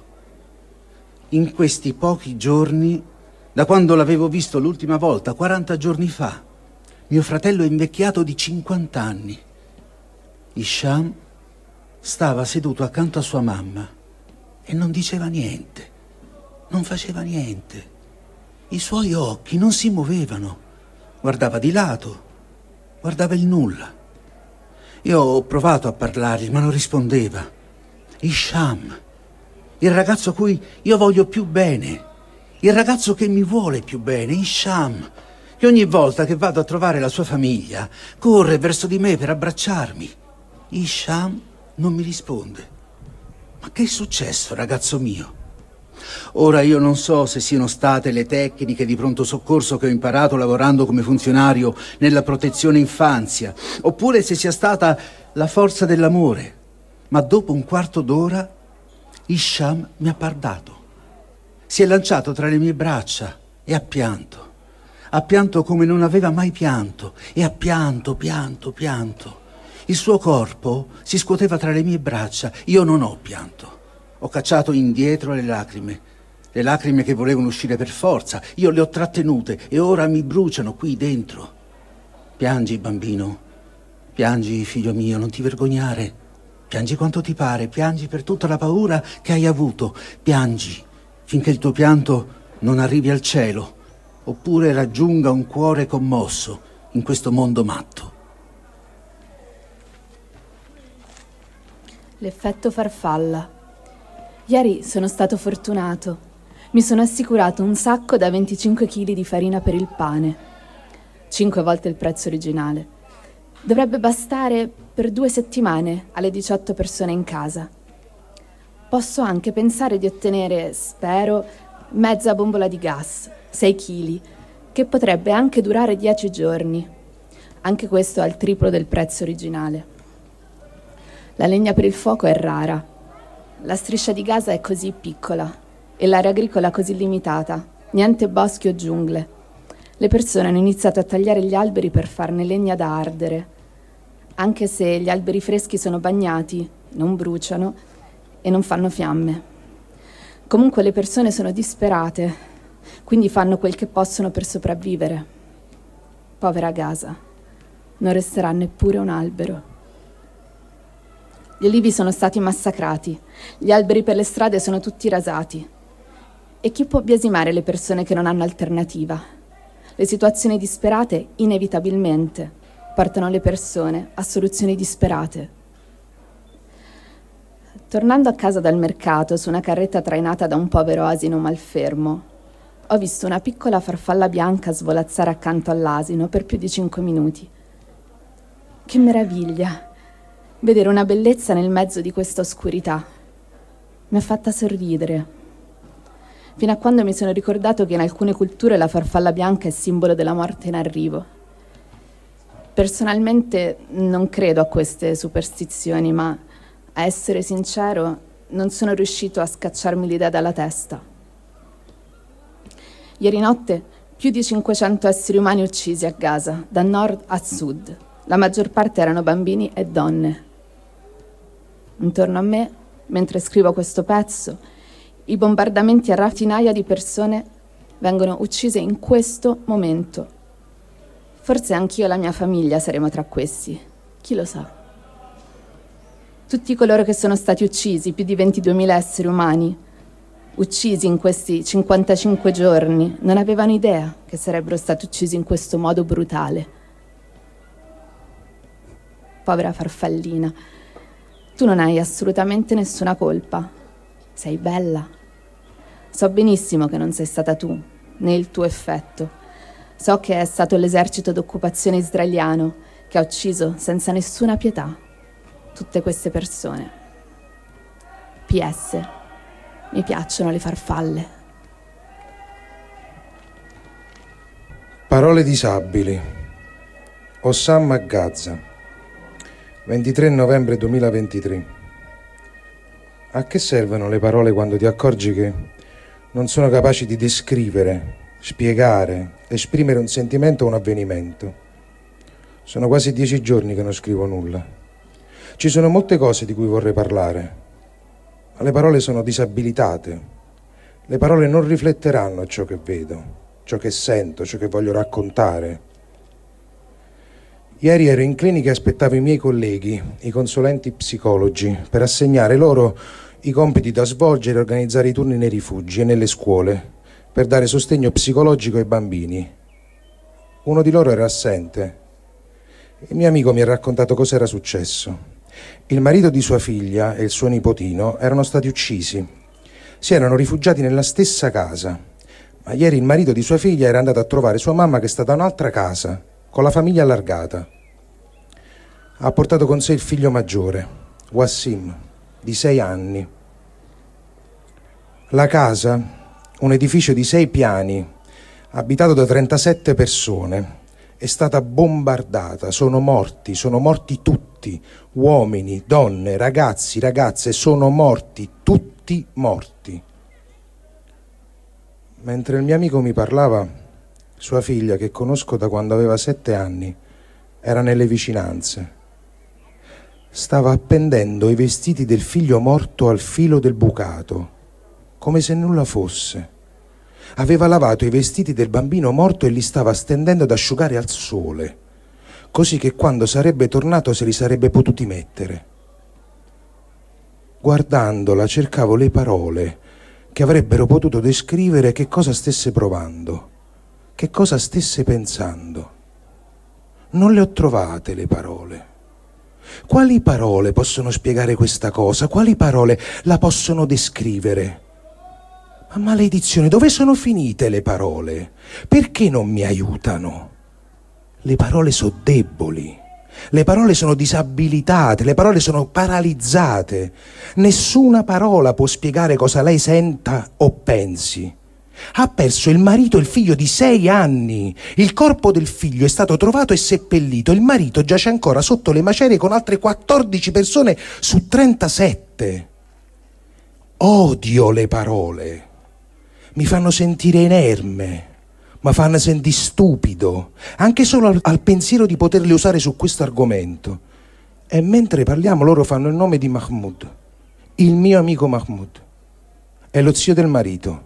In questi pochi giorni, da quando l'avevo visto l'ultima volta, quaranta giorni fa, mio fratello è invecchiato di cinquanta anni. Hisham stava seduto accanto a sua mamma e non diceva niente, non faceva niente. I suoi occhi non si muovevano, guardava di lato, guardava il nulla. Io ho provato a parlargli, ma non rispondeva. Hisham, il ragazzo a cui io voglio più bene, il ragazzo che mi vuole più bene, Hisham, che ogni volta che vado a trovare la sua famiglia corre verso di me per abbracciarmi. Hisham non mi risponde. Ma che è successo, ragazzo mio? Ora io non so se siano state le tecniche di pronto soccorso che ho imparato lavorando come funzionario nella protezione infanzia, oppure se sia stata la forza dell'amore, ma dopo un quarto d'ora Hisham mi ha guardato, si è lanciato tra le mie braccia e ha pianto. Ha pianto come non aveva mai pianto e ha pianto, pianto, pianto. Il suo corpo si scuoteva tra le mie braccia. Io non ho pianto. Ho cacciato indietro le lacrime, le lacrime che volevano uscire per forza. Io le ho trattenute e ora mi bruciano qui dentro. Piangi, bambino, piangi, figlio mio, non ti vergognare. Piangi quanto ti pare, piangi per tutta la paura che hai avuto. Piangi finché il tuo pianto non arrivi al cielo, oppure raggiunga un cuore commosso in questo mondo matto. L'effetto farfalla. Ieri sono stato fortunato. Mi sono assicurato un sacco da venticinque chili di farina per il pane. Cinque volte il prezzo originale. Dovrebbe bastare per due settimane alle diciotto persone in casa. Posso anche pensare di ottenere, spero, mezza bombola di gas, sei chili, che potrebbe anche durare dieci giorni. Anche questo al triplo del prezzo originale. La legna per il fuoco è rara. La striscia di Gaza è così piccola e l'area agricola così limitata. Niente boschi o giungle. Le persone hanno iniziato a tagliare gli alberi per farne legna da ardere. Anche se gli alberi freschi sono bagnati, non bruciano e non fanno fiamme. Comunque le persone sono disperate, quindi fanno quel che possono per sopravvivere. Povera Gaza, non resterà neppure un albero. Gli olivi sono stati massacrati, gli alberi per le strade sono tutti rasati. E chi può biasimare le persone che non hanno alternativa? Le situazioni disperate, inevitabilmente, portano le persone a soluzioni disperate. Tornando a casa dal mercato, su una carretta trainata da un povero asino malfermo, ho visto una piccola farfalla bianca svolazzare accanto all'asino per più di cinque minuti. Che meraviglia! Vedere una bellezza nel mezzo di questa oscurità. Mi ha fatta sorridere. Fino a quando mi sono ricordato che in alcune culture la farfalla bianca è simbolo della morte in arrivo. Personalmente non credo a queste superstizioni, ma a essere sincero non sono riuscito a scacciarmi l'idea dalla testa. Ieri notte più di cinquecento esseri umani uccisi a Gaza, da nord a sud. La maggior parte erano bambini e donne. Intorno a me, mentre scrivo questo pezzo, i bombardamenti a centinaia di persone vengono uccise in questo momento. Forse anch'io e la mia famiglia saremo tra questi, chi lo sa. Tutti coloro che sono stati uccisi, più di ventiduemila esseri umani, uccisi in questi cinquantacinque giorni, non avevano idea che sarebbero stati uccisi in questo modo brutale. Povera farfallina, tu non hai assolutamente nessuna colpa. Sei bella. So benissimo che non sei stata tu, né il tuo effetto. So che è stato l'esercito d'occupazione israeliano che ha ucciso senza nessuna pietà tutte queste persone. P S. Mi piacciono le farfalle. Parole disabili. Hossam a Gaza, ventitré novembre duemilaventitré. A che servono le parole quando ti accorgi che non sono capaci di descrivere, spiegare, esprimere un sentimento o un avvenimento? Sono quasi dieci giorni che non scrivo nulla. Ci sono molte cose di cui vorrei parlare, ma le parole sono disabilitate. Le parole non rifletteranno ciò che vedo, ciò che sento, ciò che voglio raccontare. Ieri ero in clinica e aspettavo i miei colleghi, i consulenti psicologi, per assegnare loro i compiti da svolgere e organizzare i turni nei rifugi e nelle scuole, per dare sostegno psicologico ai bambini. Uno di loro era assente. Il mio amico mi ha raccontato cosa era successo. Il marito di sua figlia e il suo nipotino erano stati uccisi. Si erano rifugiati nella stessa casa. Ma ieri il marito di sua figlia era andato a trovare sua mamma che sta da un'altra casa, con la famiglia allargata. Ha portato con sé il figlio maggiore, Wassim, di sei anni. La casa, un edificio di sei piani, abitato da trentasette persone, è stata bombardata. Sono morti, sono morti tutti, uomini, donne, ragazzi, ragazze, sono morti, tutti morti. Mentre il mio amico mi parlava, sua figlia, che conosco da quando aveva sette anni, era nelle vicinanze. Stava appendendo i vestiti del figlio morto al filo del bucato, come se nulla fosse. Aveva lavato i vestiti del bambino morto e li stava stendendo ad asciugare al sole, così che quando sarebbe tornato se li sarebbe potuti mettere. Guardandola cercavo le parole che avrebbero potuto descrivere che cosa stesse provando, che cosa stesse pensando. Non le ho trovate le parole. Quali parole possono spiegare questa cosa? Quali parole la possono descrivere? Ma maledizione, dove sono finite le parole? Perché non mi aiutano? Le parole sono deboli. Le parole sono disabilitate, le parole sono paralizzate. Nessuna parola può spiegare cosa lei senta o pensi. Ha perso il marito e il figlio di sei anni. Il corpo del figlio è stato trovato e seppellito. Il marito giace ancora sotto le macerie con altre quattordici persone su trentasette. Odio le parole. Mi fanno sentire inerme. Ma fanno sentire stupido, anche solo al, al pensiero di poterle usare su questo argomento. E mentre parliamo loro fanno il nome di Mahmoud, il mio amico Mahmoud. È lo zio del marito.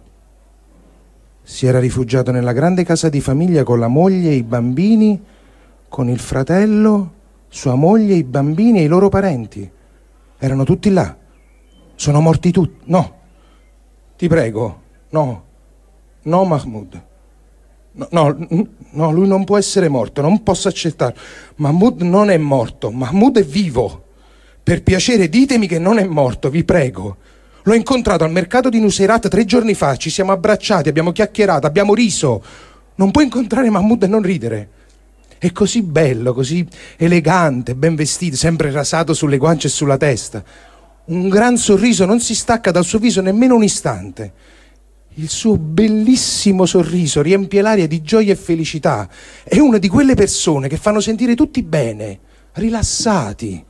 Si era rifugiato nella grande casa di famiglia con la moglie e i bambini, con il fratello, sua moglie, i bambini e i loro parenti. Erano tutti là. Sono morti tutti. No, ti prego, no, no Mahmoud. No, no, no, lui non può essere morto, non posso accettarlo. Mahmoud non è morto, Mahmoud è vivo. Per piacere ditemi che non è morto, vi prego. L'ho incontrato al mercato di Nuseirat tre giorni fa, ci siamo abbracciati, abbiamo chiacchierato, abbiamo riso. Non puoi incontrare Mahmoud e non ridere. È così bello, così elegante, ben vestito, sempre rasato sulle guance e sulla testa. Un gran sorriso non si stacca dal suo viso nemmeno un istante. Il suo bellissimo sorriso riempie l'aria di gioia e felicità. È una di quelle persone che fanno sentire tutti bene, rilassati.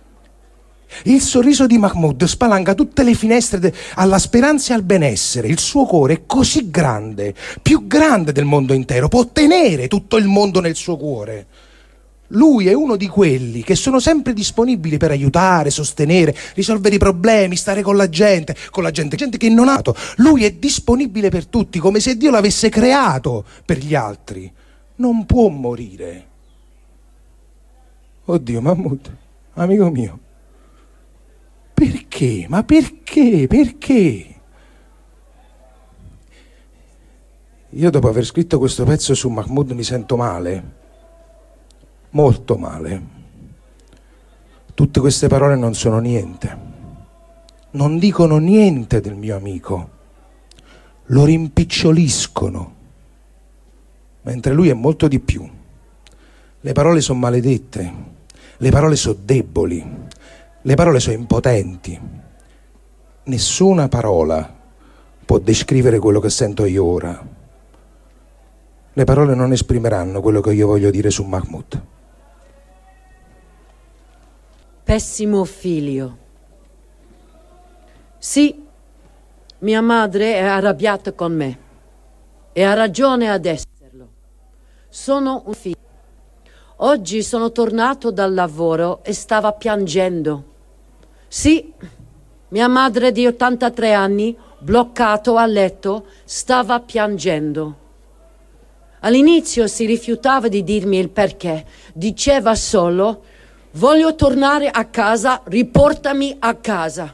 Il sorriso di Mahmoud spalanca tutte le finestre de- alla speranza e al benessere. Il suo cuore è così grande, più grande del mondo intero, può tenere tutto il mondo nel suo cuore. Lui è uno di quelli che sono sempre disponibili per aiutare, sostenere, risolvere i problemi, stare con la gente, con la gente, gente che non ha. Lui è disponibile per tutti, come se Dio l'avesse creato per gli altri. Non può morire. Oddio, Mahmoud, amico mio, perché? Ma perché? Perché? Io dopo aver scritto questo pezzo su Mahmoud mi sento male. Molto male. Tutte queste parole non sono niente. Non dicono niente del mio amico. Lo rimpiccioliscono. Mentre lui è molto di più. Le parole sono maledette. Le parole sono deboli. Le parole sono impotenti. Nessuna parola può descrivere quello che sento io ora. Le parole non esprimeranno quello che io voglio dire su Mahmoud. Pessimo figlio. Sì, mia madre è arrabbiata con me e ha ragione ad esserlo. Sono un figlio. Oggi sono tornato dal lavoro e stava piangendo. Sì, mia madre di ottantatré anni, bloccato a letto, stava piangendo. All'inizio si rifiutava di dirmi il perché. Diceva solo: voglio tornare a casa, riportami a casa.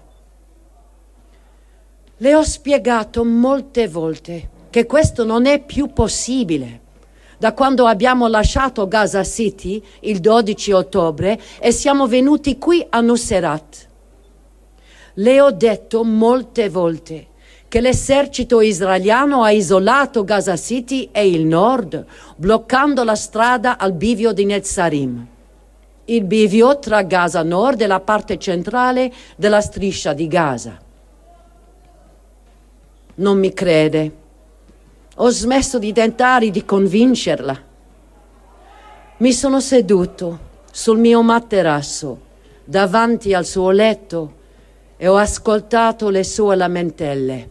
Le ho spiegato molte volte che questo non è più possibile. Da quando abbiamo lasciato Gaza City il dodici ottobre e siamo venuti qui a Nuseirat. Le ho detto molte volte che l'esercito israeliano ha isolato Gaza City e il nord, bloccando la strada al bivio di Netzarim, il bivio tra Gaza Nord e la parte centrale della striscia di Gaza. Non mi crede. Ho smesso di tentare di convincerla. Mi sono seduto sul mio materasso davanti al suo letto e ho ascoltato le sue lamentele.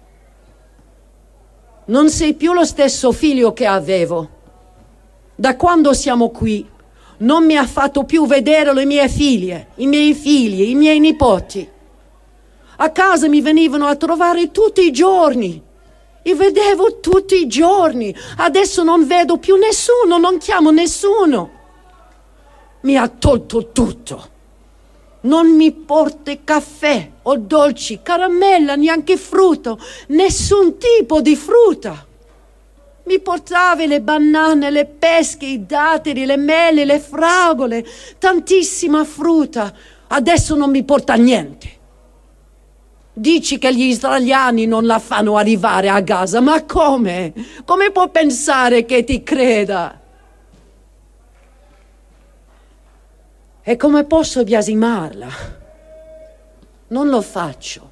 Non sei più lo stesso figlio che avevo. Da quando siamo qui non mi ha fatto più vedere le mie figlie, i miei figli, i miei nipoti. A casa mi venivano a trovare tutti i giorni. Li vedevo tutti i giorni. Adesso non vedo più nessuno, non chiamo nessuno. Mi ha tolto tutto. Non mi porta caffè o dolci, caramella, neanche frutta, nessun tipo di frutta. Mi portava le banane, le pesche, i datteri, le mele, le fragole, tantissima frutta. Adesso non mi porta niente. Dici che gli israeliani non la fanno arrivare a Gaza, ma come? Come può pensare che ti creda? E come posso biasimarla? Non lo faccio.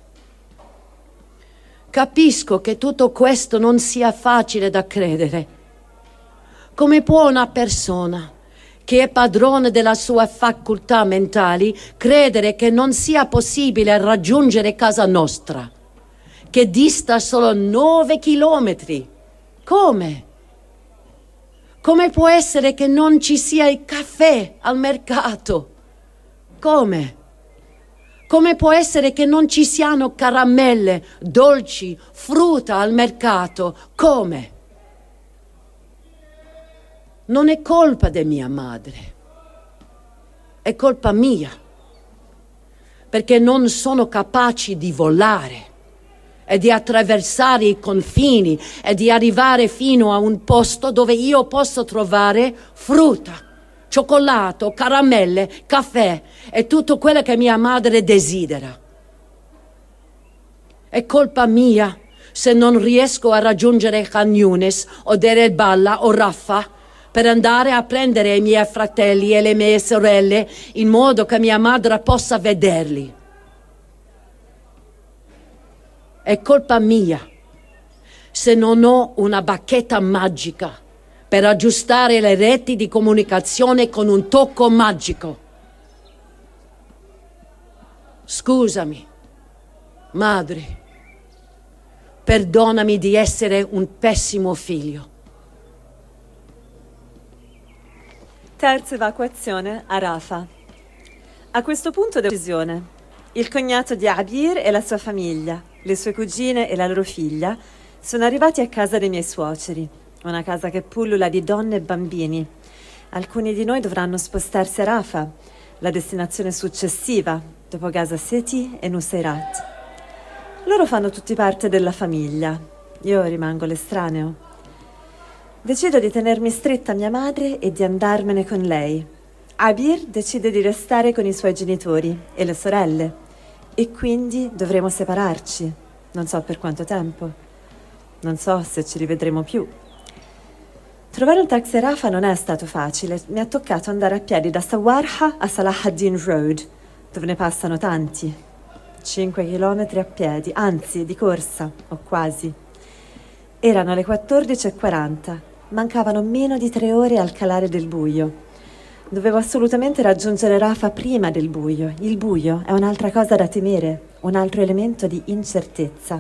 Capisco che tutto questo non sia facile da credere. Come può una persona che è padrone della sua facoltà mentali credere che non sia possibile raggiungere casa nostra, che dista solo nove chilometri? Come? Come può essere che non ci sia il caffè al mercato? Come? Come può essere che non ci siano caramelle, dolci, frutta al mercato? Come? Non è colpa di mia madre, è colpa mia, perché non sono capaci di volare e di attraversare i confini e di arrivare fino a un posto dove io posso trovare frutta, cioccolato, caramelle, caffè e tutto quello che mia madre desidera. È colpa mia se non riesco a raggiungere Khan Younis o Deir el-Balla o Rafah per andare a prendere i miei fratelli e le mie sorelle in modo che mia madre possa vederli. È colpa mia se non ho una bacchetta magica per aggiustare le reti di comunicazione con un tocco magico. Scusami, madre, perdonami di essere un pessimo figlio. Terza evacuazione a Rafah. A questo punto decisione. Il cognato di Abir e la sua famiglia, le sue cugine e la loro figlia, sono arrivati a casa dei miei suoceri, una casa che pullula di donne e bambini. Alcuni di noi dovranno spostarsi a Rafah, la destinazione successiva, dopo Gaza City e Nuseirat. Loro fanno tutti parte della famiglia, io rimango l'estraneo. Decido di tenermi stretta a mia madre e di andarmene con lei. Abir decide di restare con i suoi genitori e le sorelle e quindi dovremo separarci. Non so per quanto tempo. Non so se ci rivedremo più. Trovare un taxi a Rafah non è stato facile. Mi ha toccato andare a piedi da Sawarha a Salah ad-Din Road, dove ne passano tanti. Cinque chilometri a piedi, anzi di corsa, o quasi. Erano le quattordici e quaranta Mancavano meno di tre ore al calare del buio. Dovevo assolutamente raggiungere Rafa prima del buio. Il buio è un'altra cosa da temere, un altro elemento di incertezza.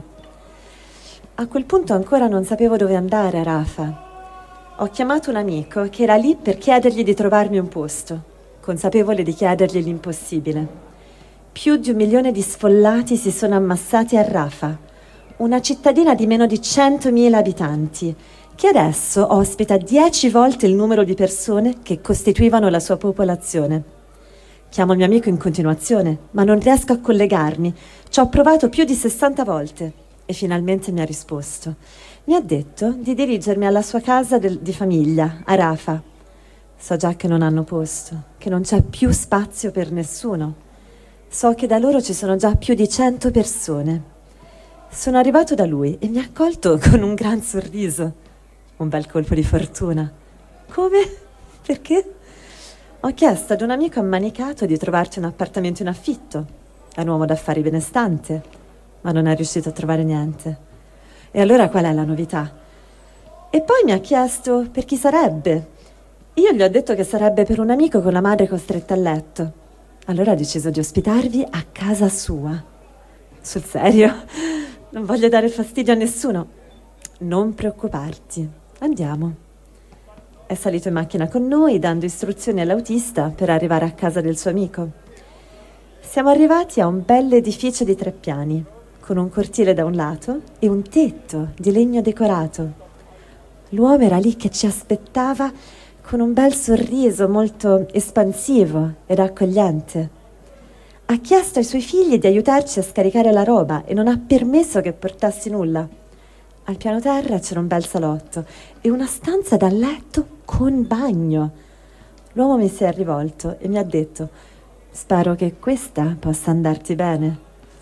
A quel punto ancora non sapevo dove andare a Rafa. Ho chiamato un amico che era lì per chiedergli di trovarmi un posto, consapevole di chiedergli l'impossibile. Più di un milione di sfollati si sono ammassati a Rafa, una cittadina di meno di centomila abitanti, che adesso ospita dieci volte il numero di persone che costituivano la sua popolazione. Chiamo il mio amico in continuazione, ma non riesco a collegarmi. Ci ho provato più di sessanta volte e finalmente mi ha risposto. Mi ha detto di dirigermi alla sua casa del, di famiglia, a Rafa. So già che non hanno posto, che non c'è più spazio per nessuno. So che da loro ci sono già più di cento persone. Sono arrivato da lui e mi ha accolto con un gran sorriso. Un bel colpo di fortuna. Come? Perché? Ho chiesto ad un amico ammanicato di trovarci un appartamento in affitto. È un uomo d'affari benestante, ma non è riuscito a trovare niente. E allora qual è la novità? E poi mi ha chiesto per chi sarebbe. Io gli ho detto che sarebbe per un amico con la madre costretta a letto. Allora ha deciso di ospitarvi a casa sua. Sul serio? Non voglio dare fastidio a nessuno. Non preoccuparti, andiamo. È salito in macchina con noi, dando istruzioni all'autista per arrivare a casa del suo amico. Siamo arrivati a un bel edificio di tre piani, con un cortile da un lato e un tetto di legno decorato. L'uomo era lì che ci aspettava con un bel sorriso molto espansivo ed accogliente. Ha chiesto ai suoi figli di aiutarci a scaricare la roba e non ha permesso che portassi nulla. Al piano terra c'era un bel salotto e una stanza da letto con bagno. L'uomo mi si è rivolto e mi ha detto: spero che questa possa andarti bene.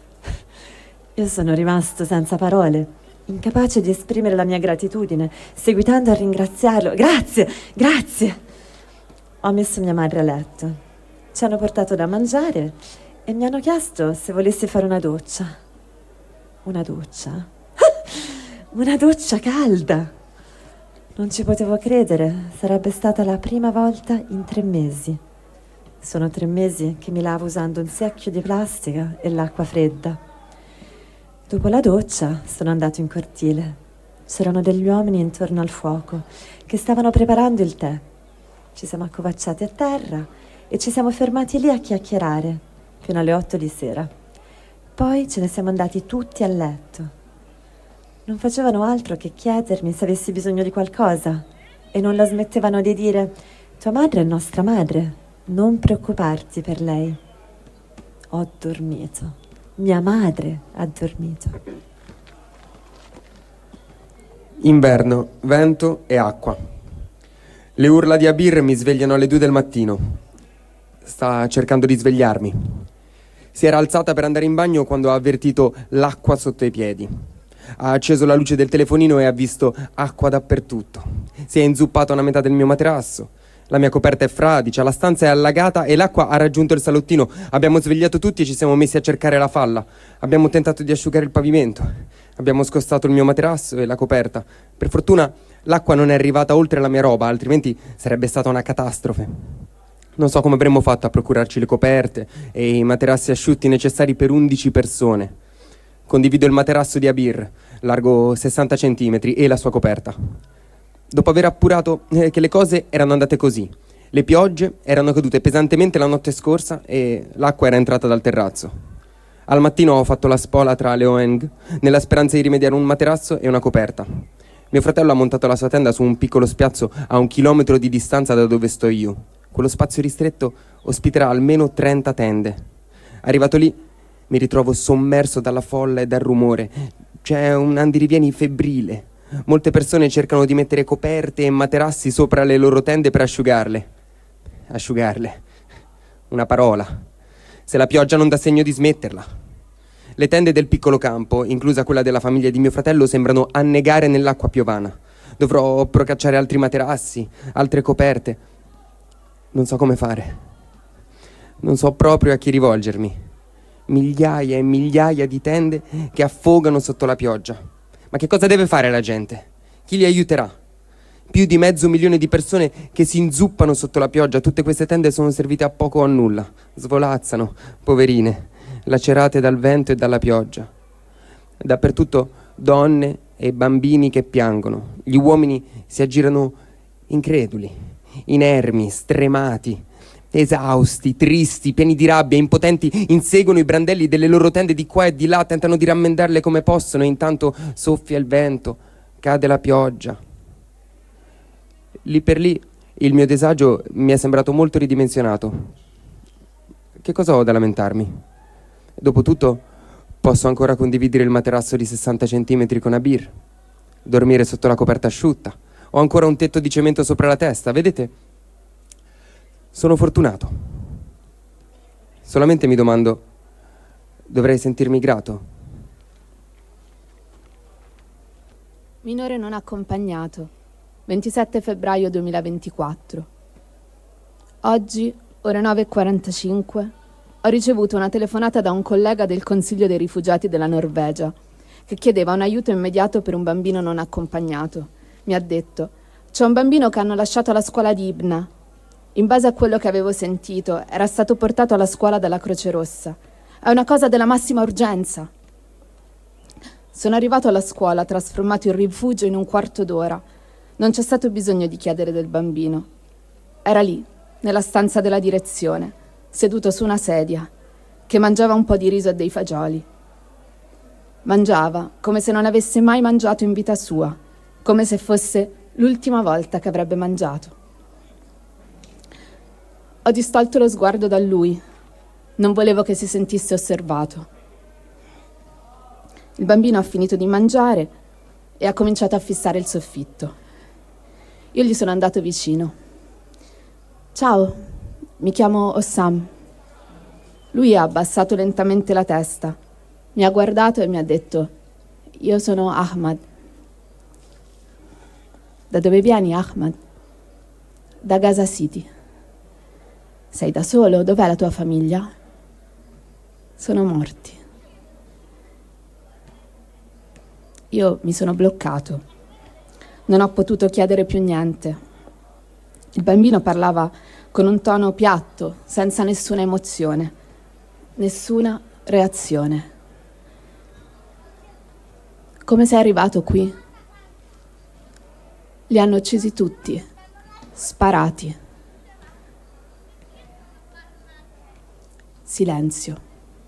Io sono rimasto senza parole, incapace di esprimere la mia gratitudine, seguitando a ringraziarlo. Grazie, grazie. Ho messo mia madre a letto. Ci hanno portato da mangiare e mi hanno chiesto se volessi fare una doccia. Una doccia? Una doccia calda! Non ci potevo credere, sarebbe stata la prima volta in tre mesi. Sono tre mesi che mi lavo usando un secchio di plastica e l'acqua fredda. Dopo la doccia sono andato in cortile. C'erano degli uomini intorno al fuoco che stavano preparando il tè. Ci siamo accovacciati a terra e ci siamo fermati lì a chiacchierare fino alle otto di sera. Poi ce ne siamo andati tutti a letto. Non facevano altro che chiedermi se avessi bisogno di qualcosa e non la smettevano di dire: tua madre è nostra madre, non preoccuparti per lei. Ho dormito. Mia madre ha dormito. Inverno, vento e acqua. Le urla di Abir mi svegliano alle due del mattino. Sta cercando di svegliarmi. Si era alzata per andare in bagno quando ha avvertito l'acqua sotto i piedi. Ha acceso la luce del telefonino e ha visto acqua dappertutto. Si è inzuppato una metà del mio materasso. La mia coperta è fradicia, la stanza è allagata e l'acqua ha raggiunto il salottino. Abbiamo svegliato tutti e ci siamo messi a cercare la falla. Abbiamo tentato di asciugare il pavimento. Abbiamo scostato il mio materasso e la coperta. Per fortuna l'acqua non è arrivata oltre la mia roba, altrimenti sarebbe stata una catastrofe. Non so come avremmo fatto a procurarci le coperte e i materassi asciutti necessari per undici persone. Condivido il materasso di Abir, largo sessanta centimetri, e la sua coperta. Dopo aver appurato eh, che le cose erano andate così, le piogge erano cadute pesantemente la notte scorsa e l'acqua era entrata dal terrazzo. Al mattino ho fatto la spola tra le Oeng, nella speranza di rimediare un materasso e una coperta. Mio fratello ha montato la sua tenda su un piccolo spiazzo a un chilometro di distanza da dove sto io. Quello spazio ristretto ospiterà almeno trenta tende. Arrivato lì, mi ritrovo sommerso dalla folla e dal rumore. C'è un andirivieni febbrile. Molte persone cercano di mettere coperte e materassi sopra le loro tende per asciugarle. Asciugarle. Una parola. Se la pioggia non dà segno di smetterla. Le tende del piccolo campo, inclusa quella della famiglia di mio fratello, sembrano annegare nell'acqua piovana. Dovrò procacciare altri materassi, altre coperte. Non so come fare. Non so proprio a chi rivolgermi. Migliaia e migliaia di tende che affogano sotto la pioggia. Ma che cosa deve fare la gente? Chi li aiuterà? più di mezzo milione di persone che si inzuppano sotto la pioggia. Tutte queste tende sono servite a poco o a nulla, svolazzano, poverine, lacerate dal vento e dalla pioggia. Dappertutto donne e bambini che piangono. Gli uomini si aggirano increduli, inermi, stremati, esausti, tristi, pieni di rabbia, impotenti, inseguono i brandelli delle loro tende di qua e di là, tentano di rammendarle come possono e intanto soffia il vento, cade la pioggia. Lì per lì il mio disagio mi è sembrato molto ridimensionato. Che cosa ho da lamentarmi? Dopotutto posso ancora condividere il materasso di sessanta centimetri con Abir, dormire sotto la coperta asciutta, ho ancora un tetto di cemento sopra la testa, vedete? Sono fortunato. Solamente mi domando, dovrei sentirmi grato? Minore non accompagnato, ventisette febbraio duemilaventiquattro. Oggi, ore nove e quarantacinque, ho ricevuto una telefonata da un collega del Consiglio dei rifugiati della Norvegia che chiedeva un aiuto immediato per un bambino non accompagnato. Mi ha detto: c'è un bambino che hanno lasciato alla scuola di Ibna. In base a quello che avevo sentito, era stato portato alla scuola dalla Croce Rossa. È una cosa della massima urgenza. Sono arrivato alla scuola, trasformato il rifugio in un quarto d'ora. Non c'è stato bisogno di chiedere del bambino. Era lì, nella stanza della direzione, seduto su una sedia, che mangiava un po' di riso e dei fagioli. Mangiava come se non avesse mai mangiato in vita sua, come se fosse l'ultima volta che avrebbe mangiato. Ho distolto lo sguardo da lui. Non volevo che si sentisse osservato. Il bambino ha finito di mangiare e ha cominciato a fissare il soffitto. Io gli sono andato vicino. Ciao, mi chiamo Hossam. Lui ha abbassato lentamente la testa, mi ha guardato e mi ha detto: io sono Ahmad. Da dove vieni, Ahmad? Da Gaza City. Sei da solo? Dov'è la tua famiglia? Sono morti. Io mi sono bloccato. Non ho potuto chiedere più niente. Il bambino parlava con un tono piatto, senza nessuna emozione, nessuna reazione. Come sei arrivato qui? Li hanno uccisi tutti, sparati. Silenzio.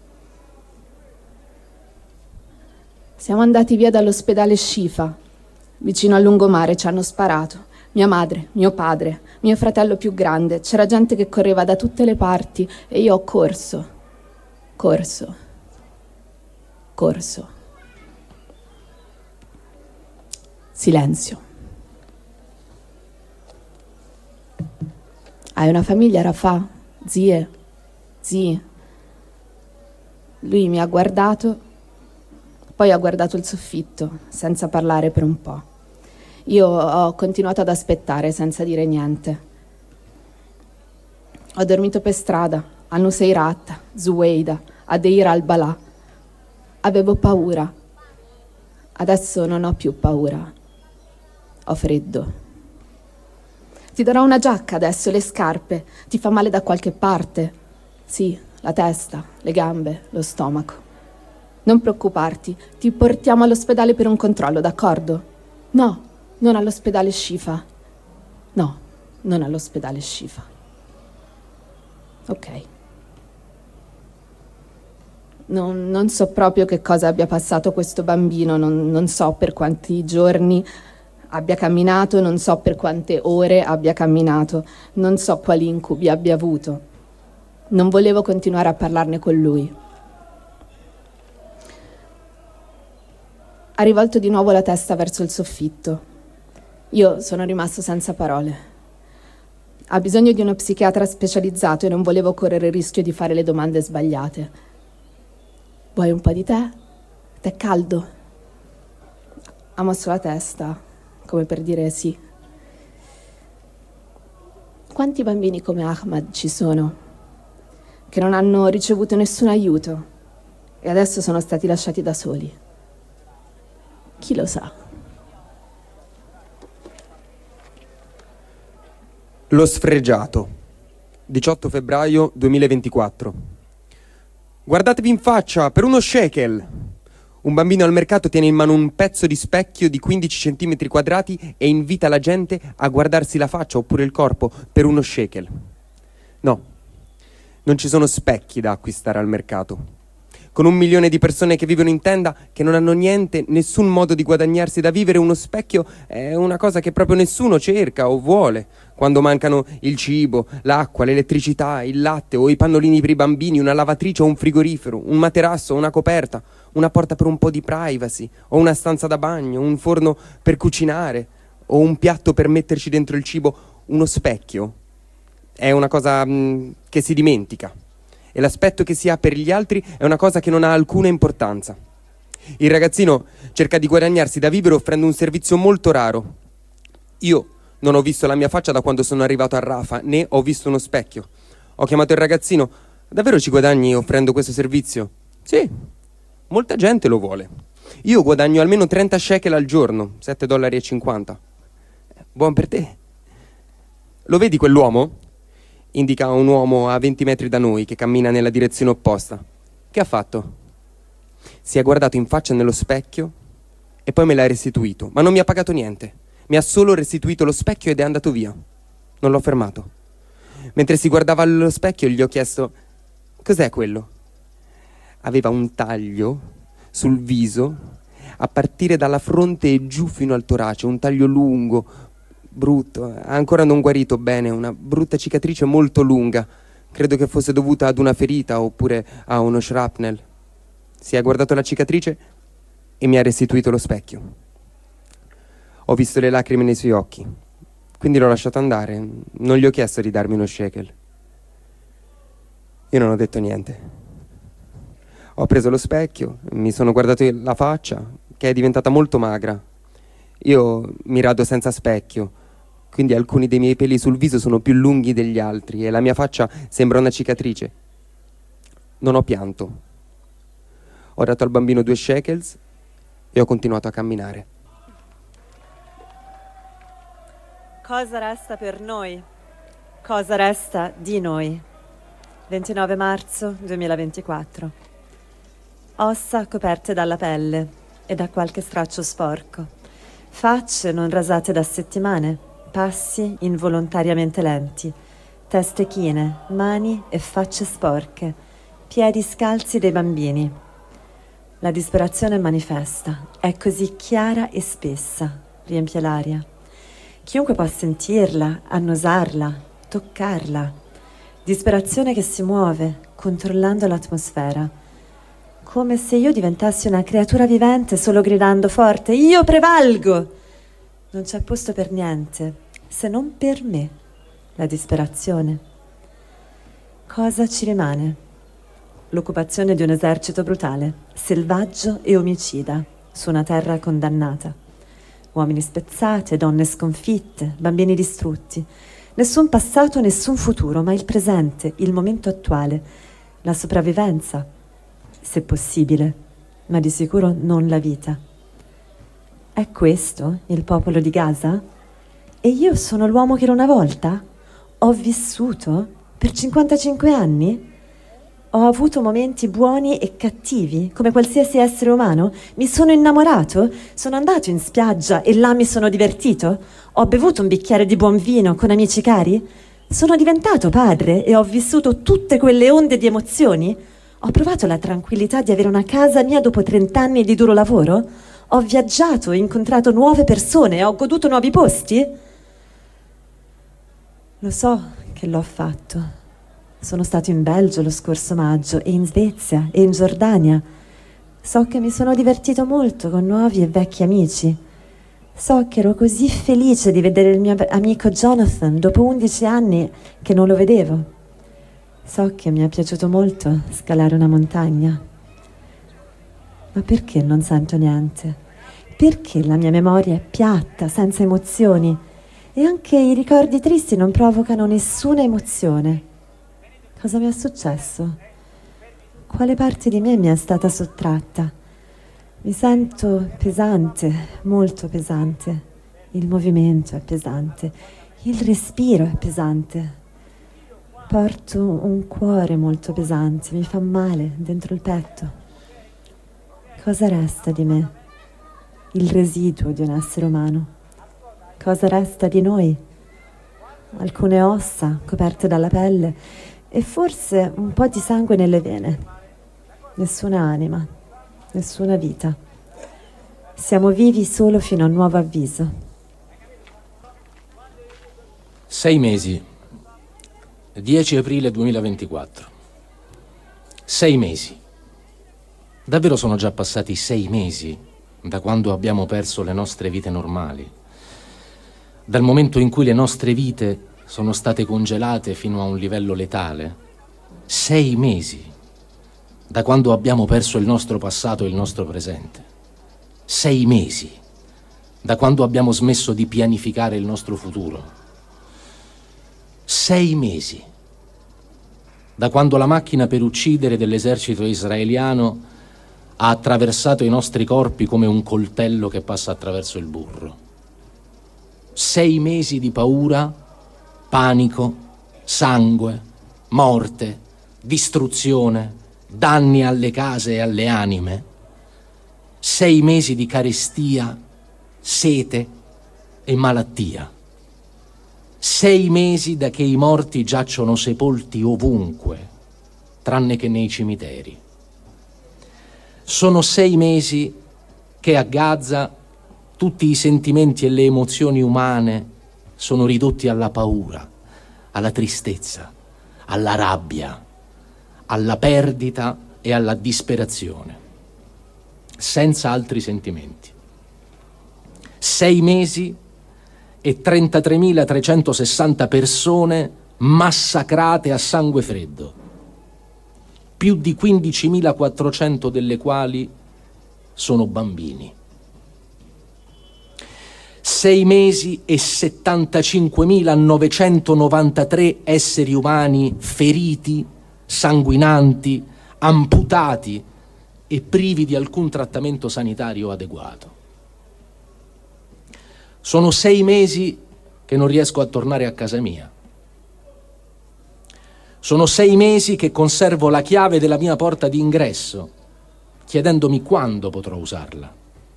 Siamo andati via dall'ospedale Shifa. Vicino al lungomare ci hanno sparato. Mia madre, mio padre, mio fratello più grande. C'era gente che correva da tutte le parti e io ho corso. Corso. Corso. Silenzio. Hai una famiglia, Rafah? Zie? Zii? Lui mi ha guardato, poi ha guardato il soffitto, senza parlare per un po'. Io ho continuato ad aspettare, senza dire niente. Ho dormito per strada, a Nuseirat, Zuweida, a Deir al-Balà. Avevo paura. Adesso non ho più paura. Ho freddo. Ti darò una giacca adesso, le scarpe. Ti fa male da qualche parte? Sì. La testa, le gambe, lo stomaco. Non preoccuparti, ti portiamo all'ospedale per un controllo, d'accordo? No, non all'ospedale Shifa. No, non all'ospedale Shifa. Ok. Non, non so proprio che cosa abbia passato questo bambino, non, non so per quanti giorni abbia camminato, non so per quante ore abbia camminato, non so quali incubi abbia avuto. Non volevo continuare a parlarne con lui. Ha rivolto di nuovo la testa verso il soffitto. Io sono rimasto senza parole. Ha bisogno di uno psichiatra specializzato e non volevo correre il rischio di fare le domande sbagliate. Vuoi un po' di tè? Tè caldo? Ha mosso la testa, come per dire sì. Quanti bambini come Ahmad ci sono che non hanno ricevuto nessun aiuto e adesso sono stati lasciati da soli? Chi lo sa? Lo sfregiato, diciotto febbraio duemilaventiquattro. Guardatevi in faccia, per uno shekel! Un bambino al mercato tiene in mano un pezzo di specchio di quindici centimetri quadrati e invita la gente a guardarsi la faccia oppure il corpo per uno shekel. No, non ci sono specchi da acquistare al mercato. Con un milione di persone che vivono in tenda, che non hanno niente, nessun modo di guadagnarsi da vivere, uno specchio è una cosa che proprio nessuno cerca o vuole. Quando mancano il cibo, l'acqua, l'elettricità, il latte o i pannolini per i bambini, una lavatrice o un frigorifero, un materasso o una coperta, una porta per un po' di privacy o una stanza da bagno, un forno per cucinare o un piatto per metterci dentro il cibo, uno specchio è una cosa mh, che si dimentica. E l'aspetto che si ha per gli altri è una cosa che non ha alcuna importanza. Il ragazzino cerca di guadagnarsi da vivere offrendo un servizio molto raro. Io non ho visto la mia faccia da quando sono arrivato a Rafa, né ho visto uno specchio. Ho chiamato il ragazzino: davvero ci guadagni offrendo questo servizio? Sì, molta gente lo vuole. Io guadagno almeno trenta shekel al giorno, sette dollari e cinquanta. Buon per te. Lo vedi quell'uomo? Indica un uomo a venti metri da noi che cammina nella direzione opposta. Che ha fatto? Si è guardato in faccia nello specchio e poi me l'ha restituito, ma non mi ha pagato niente. Mi ha solo restituito lo specchio ed è andato via. Non l'ho fermato. Mentre si guardava allo specchio gli ho chiesto: cos'è quello? Aveva un taglio sul viso a partire dalla fronte e giù fino al torace, un taglio lungo, brutto, ha ancora non guarito bene, una brutta cicatrice molto lunga. Credo che fosse dovuta ad una ferita oppure a uno shrapnel. Si è guardato la cicatrice e mi ha restituito lo specchio. Ho visto le lacrime nei suoi occhi, quindi l'ho lasciato andare. Non gli ho chiesto di darmi uno shekel. Io non ho detto niente. Ho preso lo specchio, mi sono guardato la faccia, che è diventata molto magra. Io mi rado senza specchio, quindi alcuni dei miei peli sul viso sono più lunghi degli altri e la mia faccia sembra una cicatrice. Non ho pianto. Ho dato al bambino due shekels e ho continuato a camminare. Cosa resta per noi? Cosa resta di noi? ventinove marzo duemilaventiquattro. Ossa coperte dalla pelle e da qualche straccio sporco. Facce non rasate da settimane. Passi involontariamente lenti. Teste chine, mani e facce sporche. Piedi scalzi dei bambini. La disperazione manifesta. È così chiara e spessa. Riempie l'aria. Chiunque può sentirla, annusarla, toccarla. Disperazione che si muove, controllando l'atmosfera. Come se io diventassi una creatura vivente solo gridando forte: io prevalgo! Non c'è posto per niente, se non per me, la disperazione. Cosa ci rimane? L'occupazione di un esercito brutale, selvaggio e omicida, su una terra condannata. Uomini spezzati, donne sconfitte, bambini distrutti. Nessun passato, nessun futuro, ma il presente, il momento attuale, la sopravvivenza, se possibile, ma di sicuro non la vita. È questo il popolo di Gaza? E io sono l'uomo che era una volta? Ho vissuto per cinquantacinque anni? Ho avuto momenti buoni e cattivi, come qualsiasi essere umano? Mi sono innamorato? Sono andato in spiaggia e là mi sono divertito? Ho bevuto un bicchiere di buon vino con amici cari? Sono diventato padre e ho vissuto tutte quelle onde di emozioni? Ho provato la tranquillità di avere una casa mia dopo trent'anni di duro lavoro? Ho viaggiato, incontrato nuove persone, ho goduto nuovi posti? Lo so che l'ho fatto. Sono stato in Belgio lo scorso maggio e in Svezia e in Giordania. So che mi sono divertito molto con nuovi e vecchi amici. So che ero così felice di vedere il mio amico Jonathan dopo undici anni che non lo vedevo. So che mi è piaciuto molto scalare una montagna. Ma perché non sento niente? Perché la mia memoria è piatta, senza emozioni? E anche i ricordi tristi non provocano nessuna emozione. Cosa mi è successo? Quale parte di me mi è stata sottratta? Mi sento pesante, molto pesante. Il movimento è pesante. Il respiro è pesante. Porto un cuore molto pesante, mi fa male dentro il petto. Cosa resta di me? Il residuo di un essere umano. Cosa resta di noi? Alcune ossa coperte dalla pelle e forse un po' di sangue nelle vene. Nessuna anima, nessuna vita. Siamo vivi solo fino a nuovo avviso. Sei mesi. dieci aprile duemilaventiquattro. Sei mesi. Davvero sono già passati sei mesi da quando abbiamo perso le nostre vite normali. Dal momento in cui le nostre vite sono state congelate fino a un livello letale. Sei mesi da quando abbiamo perso il nostro passato e il nostro presente. Sei mesi da quando abbiamo smesso di pianificare il nostro futuro. Sei mesi da quando la macchina per uccidere dell'esercito israeliano ha attraversato i nostri corpi come un coltello che passa attraverso il burro. Sei mesi di paura, panico, sangue, morte, distruzione, danni alle case e alle anime. Sei mesi di carestia, sete e malattia. Sei mesi da che i morti giacciono sepolti ovunque, tranne che nei cimiteri. Sono sei mesi che a Gaza tutti i sentimenti e le emozioni umane sono ridotti alla paura, alla tristezza, alla rabbia, alla perdita e alla disperazione, senza altri sentimenti. Sei mesi e trentatremilatrecentosessanta persone massacrate a sangue freddo, più di quindicimilaquattrocento delle quali sono bambini. Sei mesi e settantacinquemilanovecentovantatré esseri umani feriti, sanguinanti, amputati e privi di alcun trattamento sanitario adeguato. Sono sei mesi che non riesco a tornare a casa mia. Sono sei mesi che conservo la chiave della mia porta d'ingresso, chiedendomi quando potrò usarla.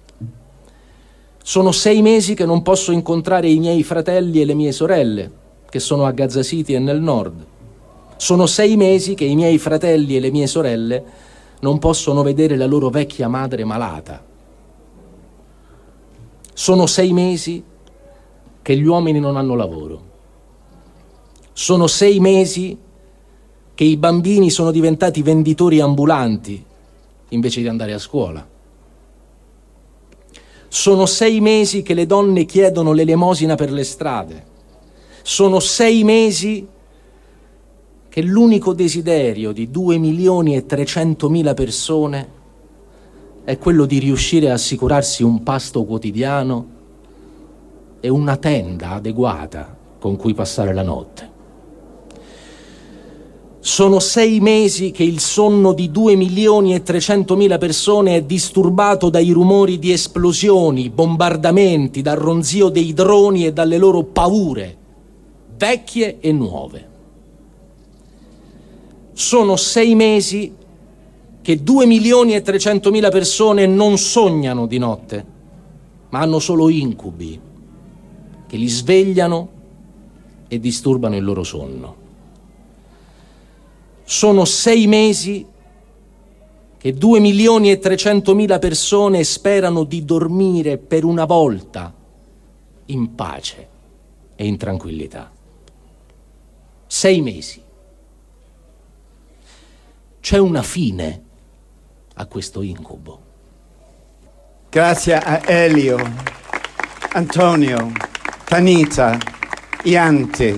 Sono sei mesi che non posso incontrare i miei fratelli e le mie sorelle, che sono a Gaza City e nel nord. Sono sei mesi che i miei fratelli e le mie sorelle non possono vedere la loro vecchia madre malata. Sono sei mesi che gli uomini non hanno lavoro. Sono sei mesi che i bambini sono diventati venditori ambulanti invece di andare a scuola. Sono sei mesi che le donne chiedono l'elemosina per le strade. Sono sei mesi che l'unico desiderio di due milioni e trecentomila persone è quello di riuscire a assicurarsi un pasto quotidiano e una tenda adeguata con cui passare la notte. Sono sei mesi che il sonno di due milioni e trecentomila persone è disturbato dai rumori di esplosioni, bombardamenti, dal ronzio dei droni e dalle loro paure, vecchie e nuove. Sono sei mesi che due milioni e trecentomila persone non sognano di notte, ma hanno solo incubi che li svegliano e disturbano il loro sonno. Sono sei mesi che due milioni e trecentomila persone sperano di dormire per una volta in pace e in tranquillità. Sei mesi. C'è una fine a questo incubo. Grazie a Elio, Antonio, Tanita, Iante,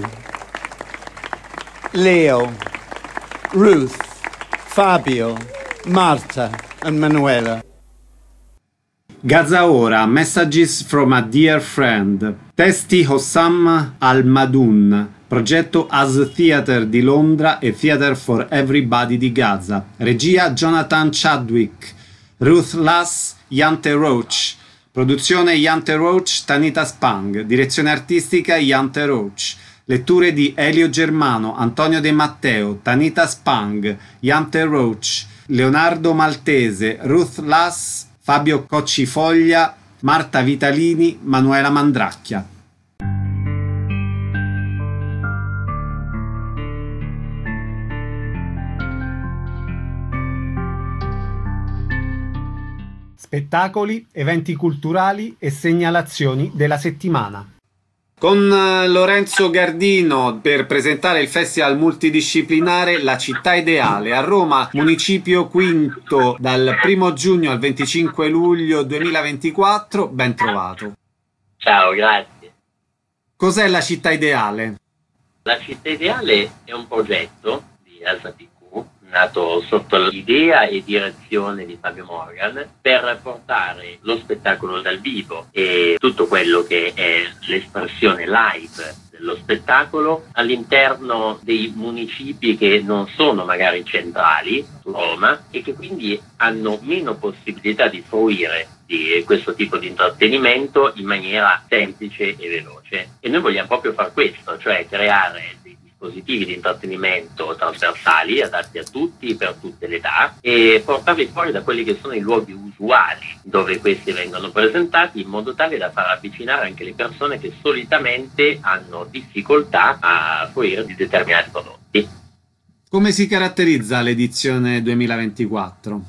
Leo, Ruth, Fabio, Marta and Manuela. Gaza Ora, Messages from a Dear Friend. Testi Hossam Al-Madoun. Progetto As Theatre di Londra e Theatre for Everybody di Gaza. Regia Jonathan Chadwick. Ruth Lass, Jante Roach. Produzione Jante Roach, Tanita Spang. Direzione artistica Jante Roach. Letture di Elio Germano, Antonio De Matteo, Tanita Spang, Jante Roach, Leonardo Maltese, Ruth Lass, Fabio Coccifoglia, Marta Vitalini, Manuela Mandracchia. Spettacoli, eventi culturali e segnalazioni della settimana. Con Lorenzo Gardino per presentare il festival multidisciplinare La Città Ideale a Roma, Municipio Quinto, dal primo giugno al venticinque luglio duemilaventiquattro. Ben trovato. Ciao, grazie. Cos'è La Città Ideale? La Città Ideale è un progetto di Elsa P Q nato sotto l'idea e direzione di Fabio Morgan per portare lo spettacolo dal vivo e tutto quello che è l'espressione live dello spettacolo all'interno dei municipi che non sono magari centrali, Roma, e che quindi hanno meno possibilità di fruire di questo tipo di intrattenimento in maniera semplice e veloce. E noi vogliamo proprio far questo, cioè creare dei dispositivi di intrattenimento trasversali adatti a tutti, per tutte le età, e portarli fuori da quelli che sono i luoghi usuali dove questi vengono presentati, in modo tale da far avvicinare anche le persone che solitamente hanno difficoltà a fruire di determinati prodotti. Come si caratterizza l'edizione duemilaventiquattro?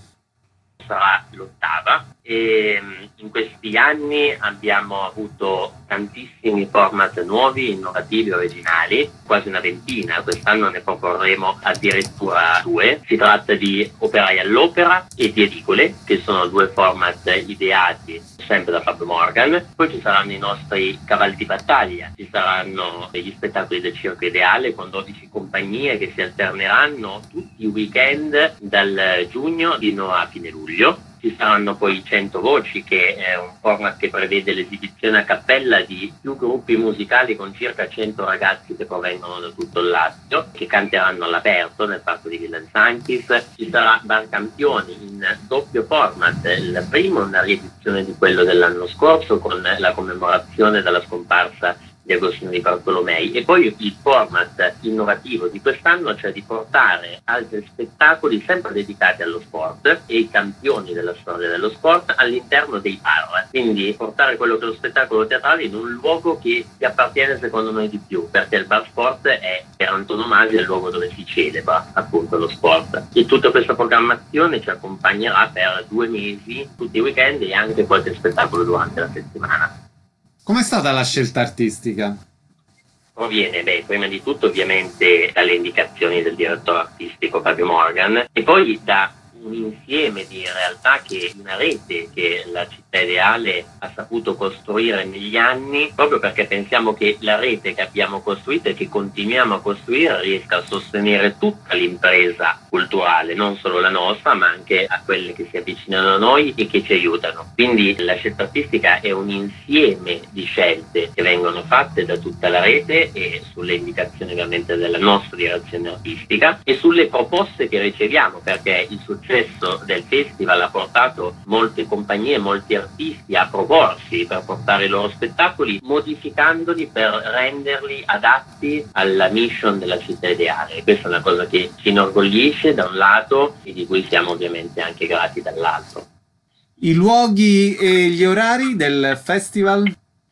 Sarà l'ottava e in questi anni abbiamo avuto tantissimi format nuovi, innovativi, originali, quasi una ventina. Quest'anno ne proporremo addirittura due. Si tratta di Operai all'Opera e di Edicole, che sono due format ideati sempre da Fabio Morgan. Poi ci saranno i nostri cavalli di battaglia, ci saranno gli spettacoli del Circo Ideale con dodici compagnie che si alterneranno tutti i weekend dal giugno fino a fine luglio. Ci saranno poi cento voci, che è un format che prevede l'esibizione a cappella di più gruppi musicali con circa cento ragazzi che provengono da tutto il Lazio, che canteranno all'aperto nel parco di Villa Sanctis. Ci sarà Bar Campioni in doppio format, il primo è una riedizione di quello dell'anno scorso con la commemorazione della scomparsa di Agostino di Bartolomei, e poi il format innovativo di quest'anno, cioè di portare altri spettacoli sempre dedicati allo sport e i campioni della storia dello sport all'interno dei bar, quindi portare quello che è lo spettacolo teatrale in un luogo che ti appartiene secondo noi di più, perché il bar sport è per antonomasia il luogo dove si celebra appunto lo sport. E tutta questa programmazione ci accompagnerà per due mesi, tutti i weekend, e anche qualche spettacolo durante la settimana. Com'è stata la scelta artistica? Proviene, beh, prima di tutto ovviamente dalle indicazioni del direttore artistico Fabio Morgan, e poi da un insieme di realtà, che una rete che la Città Ideale ha saputo costruire negli anni, proprio perché pensiamo che la rete che abbiamo costruito e che continuiamo a costruire riesca a sostenere tutta l'impresa culturale, non solo la nostra, ma anche a quelle che si avvicinano a noi e che ci aiutano. Quindi la scelta artistica è un insieme di scelte che vengono fatte da tutta la rete, e sulle indicazioni ovviamente della nostra direzione artistica e sulle proposte che riceviamo, perché il successo del festival ha portato molte compagnie, molti artisti a proporsi per portare i loro spettacoli, modificandoli per renderli adatti alla mission della Città Ideale. Questa è una cosa che ci inorgoglisce da un lato e di cui siamo ovviamente anche grati dall'altro. I luoghi e gli orari del festival?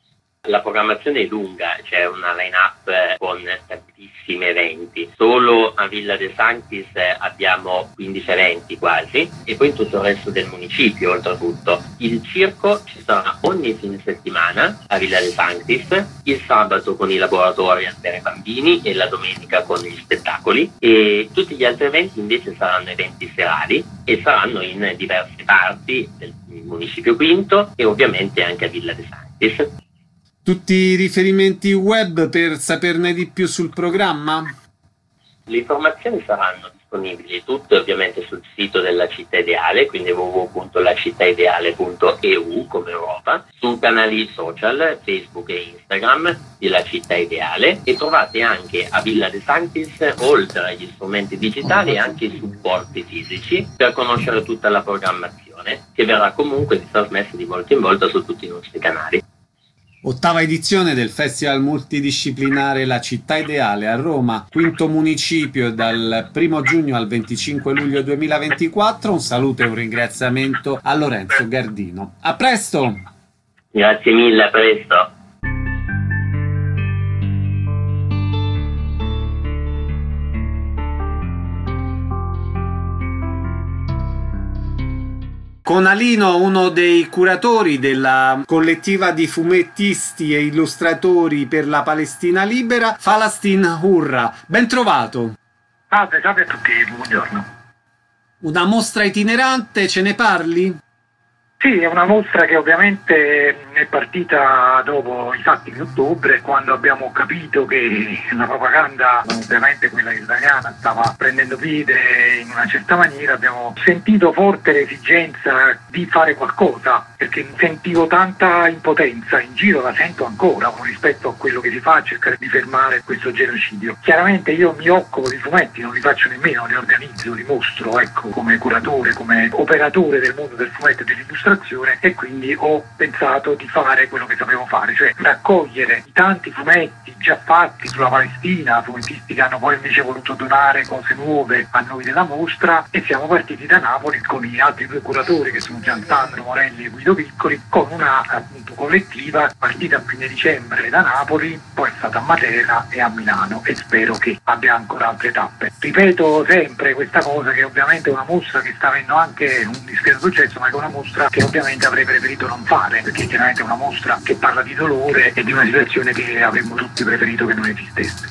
La programmazione è lunga, c'è una line-up con tantissimi eventi. Solo a Villa de Sanctis abbiamo quindici eventi quasi, e poi in tutto il resto del municipio oltretutto. Il circo ci sarà ogni fine settimana a Villa de Sanctis, il sabato con i laboratori per i bambini e la domenica con gli spettacoli, e tutti gli altri eventi invece saranno eventi serali e saranno in diverse parti del municipio Quinto e ovviamente anche a Villa de Sanctis. Tutti i riferimenti web per saperne di più sul programma? Le informazioni saranno disponibili disponibili tutte ovviamente sul sito della Città Ideale, quindi w w w punto la città ideale punto e u come Europa, su canali social Facebook e Instagram della Città Ideale, e trovate anche a Villa De Sanctis, oltre agli strumenti digitali, anche i supporti fisici per conoscere tutta la programmazione, che verrà comunque trasmessa di volta in volta su tutti i nostri canali. Ottava edizione del Festival multidisciplinare La Città Ideale a Roma, quinto municipio, dal primo giugno al venticinque luglio duemilaventiquattro. Un saluto e un ringraziamento a Lorenzo Gardino. A presto! Grazie mille, a presto! Con Alino, uno dei curatori della collettiva di fumettisti e illustratori per la Palestina Libera, Falastin Hurra. Ben trovato. Salve, salve a tutti, buongiorno. Una mostra itinerante, ce ne parli? Sì, è una mostra che ovviamente è partita dopo i fatti di ottobre, quando abbiamo capito che la propaganda, ovviamente quella italiana, stava prendendo piede in una certa maniera. Abbiamo sentito forte l'esigenza di fare qualcosa, perché sentivo tanta impotenza in giro, la sento ancora rispetto a quello che si fa a cercare di fermare questo genocidio. Chiaramente io mi occupo di fumetti, non li faccio nemmeno, li organizzo, li mostro, ecco, come curatore, come operatore del mondo del fumetto e dell'illustrazione, e quindi ho pensato di fare quello che sapevo fare, cioè raccogliere i tanti fumetti già fatti sulla Palestina, fumettisti che hanno poi invece voluto donare cose nuove a noi della mostra, e siamo partiti da Napoli con gli altri due curatori che sono Giansandro Morelli e Guido Piccoli, con una appunto collettiva partita a fine dicembre da Napoli, poi è stata a Matera e a Milano, e spero che abbia ancora altre tappe. Ripeto sempre questa cosa, che ovviamente è una mostra che sta avendo anche un discreto successo, ma che è una mostra che ovviamente avrei preferito non fare, perché chiaramente è una mostra che parla di dolore e di una situazione che avremmo tutti preferito che non esistesse.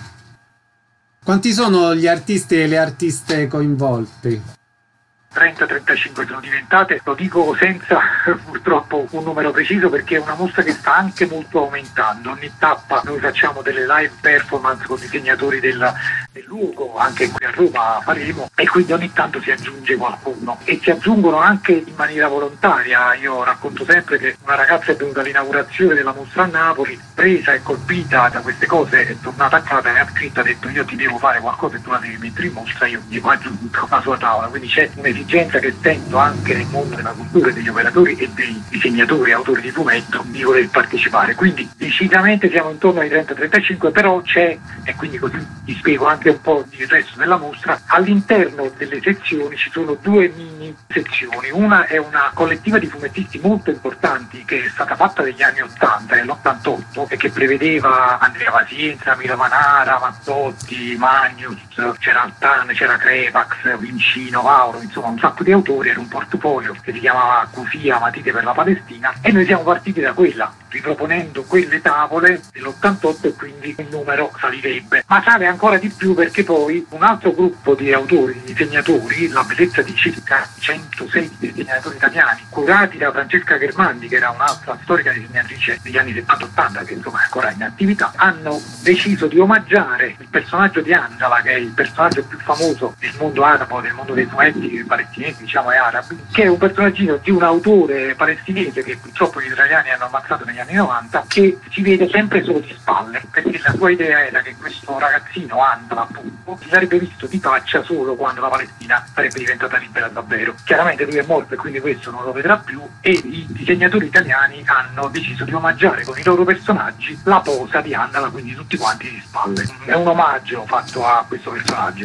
Quanti sono gli artisti e le artiste coinvolti? trenta trentacinque sono diventate, lo dico senza purtroppo un numero preciso, perché è una mostra che sta anche molto aumentando. Ogni tappa noi facciamo delle live performance con disegnatori del, del luogo, anche qui a Roma faremo, e quindi ogni tanto si aggiunge qualcuno, e si aggiungono anche in maniera volontaria. Io racconto sempre che una ragazza è venuta all'inaugurazione della mostra a Napoli, presa e colpita da queste cose, è tornata a casa e mi ha scritto, ha detto: io ti devo fare qualcosa e tu la devi mettere in mostra. Io gli ho aggiunto la sua tavola, quindi c'è un'esigenza che sento anche nel mondo della cultura, degli operatori e dei disegnatori e autori di fumetto di voler partecipare. Quindi decisamente siamo intorno ai trenta trentacinque, però c'è, e quindi così vi spiego anche un po' il resto della mostra, all'interno delle sezioni ci sono due mini sezioni. Una è una collettiva di fumettisti molto importanti che è stata fatta negli anni ottanta, nell'ottantotto, e che prevedeva Andrea Pazienza, Milo Manara, Mazzotti, Magnus, c'era Altan, c'era Crepax, Vincino, Vauro, insomma un sacco di autori. Era un portfolio che si chiamava Cusia, Matite per la Palestina, e noi siamo partiti da quella, riproponendo quelle tavole dell'ottantotto, e quindi il numero salirebbe. Ma sale ancora di più perché poi un altro gruppo di autori, di disegnatori, la bellezza di circa centosei disegnatori italiani, curati da Francesca Germandi, che era un'altra storica disegnatrice degli anni settanta ottanta, che insomma è ancora in attività, hanno deciso di omaggiare il personaggio di Angela, che è il personaggio più famoso del mondo arabo, del mondo dei fumetti palestinesi, diciamo, e arabi, che è un personaggino di un autore palestinese che purtroppo gli israeliani hanno ammazzato negli anni novanta, che si vede sempre solo di spalle, perché la sua idea era che questo ragazzino, Angela appunto, si sarebbe visto di faccia solo quando la Palestina sarebbe diventata libera davvero. Chiaramente lui è morto e quindi questo non lo vedrà più, e i disegnatori italiani hanno deciso di omaggiare con i loro personaggi la posa di Angela, quindi tutti quanti di spalle. È un omaggio fatto a questo personaggio.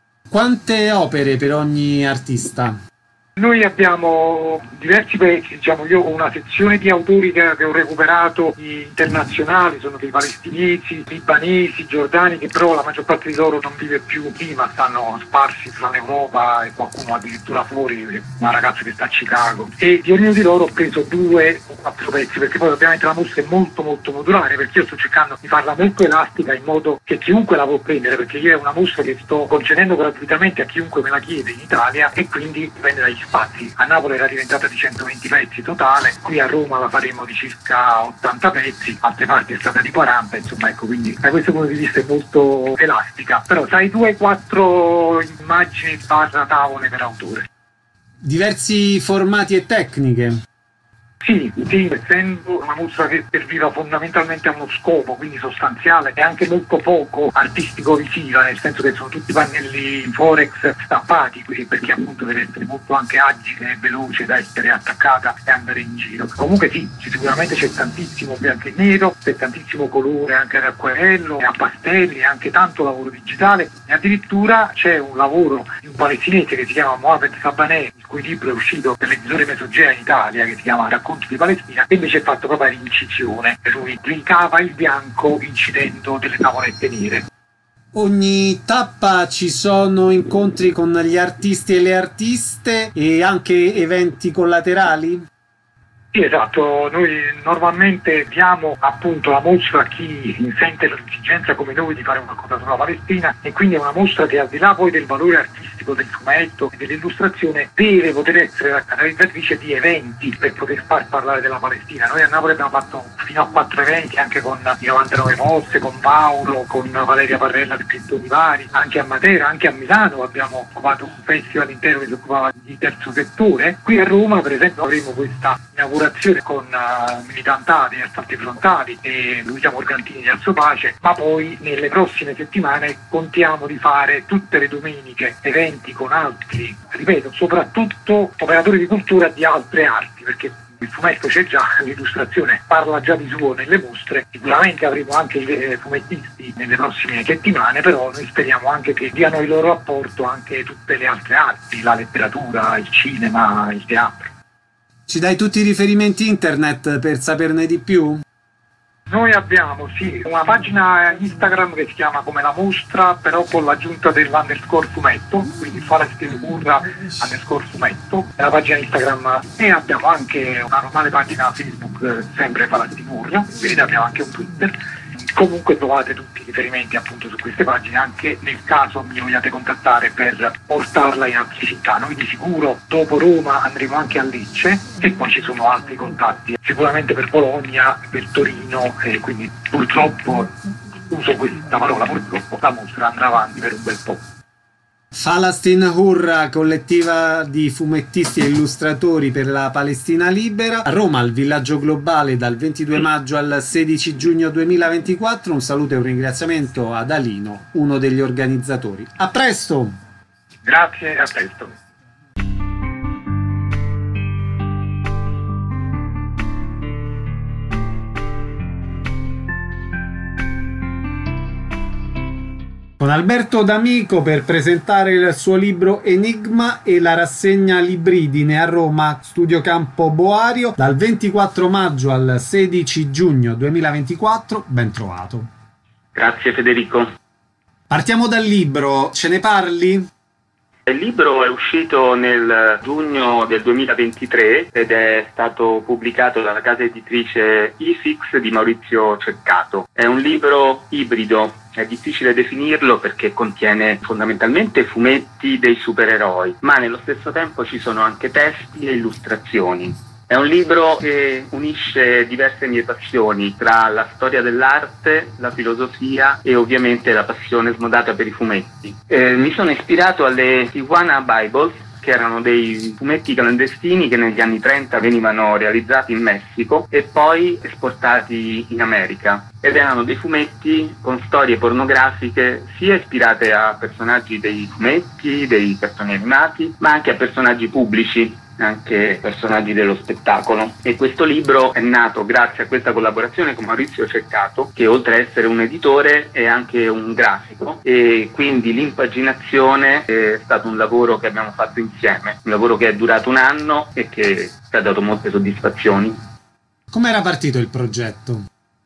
Quante opere per ogni artista? Noi abbiamo diversi pezzi, diciamo, io ho una sezione di autori che, che ho recuperato internazionali, sono dei palestinesi, libanesi, giordani, che però la maggior parte di loro non vive più qui, ma stanno sparsi tra l'Europa e qualcuno addirittura fuori, una ragazza che sta a Chicago. E di ognuno di loro ho preso due o quattro pezzi, perché poi ovviamente la mostra è molto molto modulare, perché io sto cercando di farla molto elastica in modo che chiunque la può prendere, perché io è una mostra che sto concedendo gratuitamente a chiunque me la chiede in Italia, e quindi dipende dagli spazi. A Napoli era diventata di centoventi pezzi totale, qui a Roma la faremo di circa ottanta pezzi, altre parti è stata di quaranta, insomma, ecco, quindi da questo punto di vista è molto elastica, però tra i due e quattro immagini barra tavole per autore. Diversi formati e tecniche. Sì, sì, essendo una mostra che serviva fondamentalmente a uno scopo, quindi sostanziale, e anche molto poco artistico-visiva, nel senso che sono tutti pannelli forex stampati, perché appunto deve essere molto anche agile e veloce da essere attaccata e andare in giro. Comunque sì, sicuramente c'è tantissimo bianco e nero, c'è tantissimo colore anche ad acquerello, a pastelli, anche tanto lavoro digitale, e addirittura c'è un lavoro di un palestinese che si chiama Mohamed Sabaneh, il cui libro è uscito per l'editore Mesogea in Italia, che si chiama Racconti di Palestina, e invece è fatto proprio l'incisione, per cui ricava il bianco incidendo delle tavolette nere. Ogni tappa ci sono incontri con gli artisti e le artiste e anche eventi collaterali? Sì, esatto, noi normalmente diamo appunto la mostra a chi sente l'esigenza come noi di fare una cosa sulla Palestina, e quindi è una mostra che al di là poi del valore artistico del fumetto e dell'illustrazione deve poter essere la realizzatrice di eventi per poter far parlare della Palestina. Noi a Napoli abbiamo fatto fino a quattro eventi, anche con i novantanove Mosse, con Paolo, con Valeria Parrella, scrittori vari, anche a Matera, anche a Milano abbiamo occupato un festival intero che si occupava di terzo settore. Qui a Roma per esempio avremo questa inaugurazione con uh, militantati e assalti frontali e Luisa Morgantini di Alzo Pace, ma poi nelle prossime settimane contiamo di fare tutte le domeniche eventi con altri, ripeto, soprattutto operatori di cultura di altre arti, perché il fumetto c'è già, l'illustrazione parla già di suo nelle mostre, sicuramente avremo anche i fumettisti nelle prossime settimane, però noi speriamo anche che diano il loro apporto anche tutte le altre arti, la letteratura, il cinema, il teatro. Ci dai tutti i riferimenti internet per saperne di più? Noi abbiamo, sì, una pagina Instagram che si chiama come la mostra, però con l'aggiunta dell'underscore fumetto, quindi falastinurra underscore fumetto, è la pagina Instagram, e abbiamo anche una normale pagina Facebook, sempre falastinurra, ed abbiamo anche un Twitter. Comunque trovate tutti i riferimenti appunto su queste pagine, anche nel caso mi vogliate contattare per portarla in altre città. Noi di sicuro dopo Roma andremo anche a Lecce, e poi ci sono altri contatti sicuramente per Bologna, per Torino, e quindi purtroppo, uso questa parola purtroppo, la mostra andrà avanti per un bel po'. Falastin Hurra, collettiva di fumettisti e illustratori per la Palestina libera, a Roma al Villaggio Globale dal ventidue maggio al sedici giugno duemilaventiquattro. Un saluto e un ringraziamento ad Alino, uno degli organizzatori. A presto! Grazie, a presto. Con Alberto D'Amico per presentare il suo libro Enigma e la rassegna Libridine a Roma, Studio Campo Boario, dal ventiquattro maggio al sedici giugno duemilaventiquattro. Ben trovato. Grazie Federico. Partiamo dal libro, ce ne parli? Il libro è uscito nel giugno del duemilaventitré ed è stato pubblicato dalla casa editrice Ifix di Maurizio Ceccato. È un libro ibrido, è difficile definirlo perché contiene fondamentalmente fumetti dei supereroi, ma nello stesso tempo ci sono anche testi e illustrazioni. È un libro che unisce diverse mie passioni tra la storia dell'arte, la filosofia e ovviamente la passione smodata per i fumetti. Eh, mi sono ispirato alle Tijuana Bibles, che erano dei fumetti clandestini che negli anni trenta venivano realizzati in Messico e poi esportati in America. Ed erano dei fumetti con storie pornografiche sia ispirate a personaggi dei fumetti, dei cartoni animati, ma anche a personaggi pubblici, anche personaggi dello spettacolo. E questo libro è nato grazie a questa collaborazione con Maurizio Ceccato, che oltre a essere un editore è anche un grafico, e quindi l'impaginazione è stato un lavoro che abbiamo fatto insieme, un lavoro che è durato un anno e che ci ha dato molte soddisfazioni. Come era partito il progetto?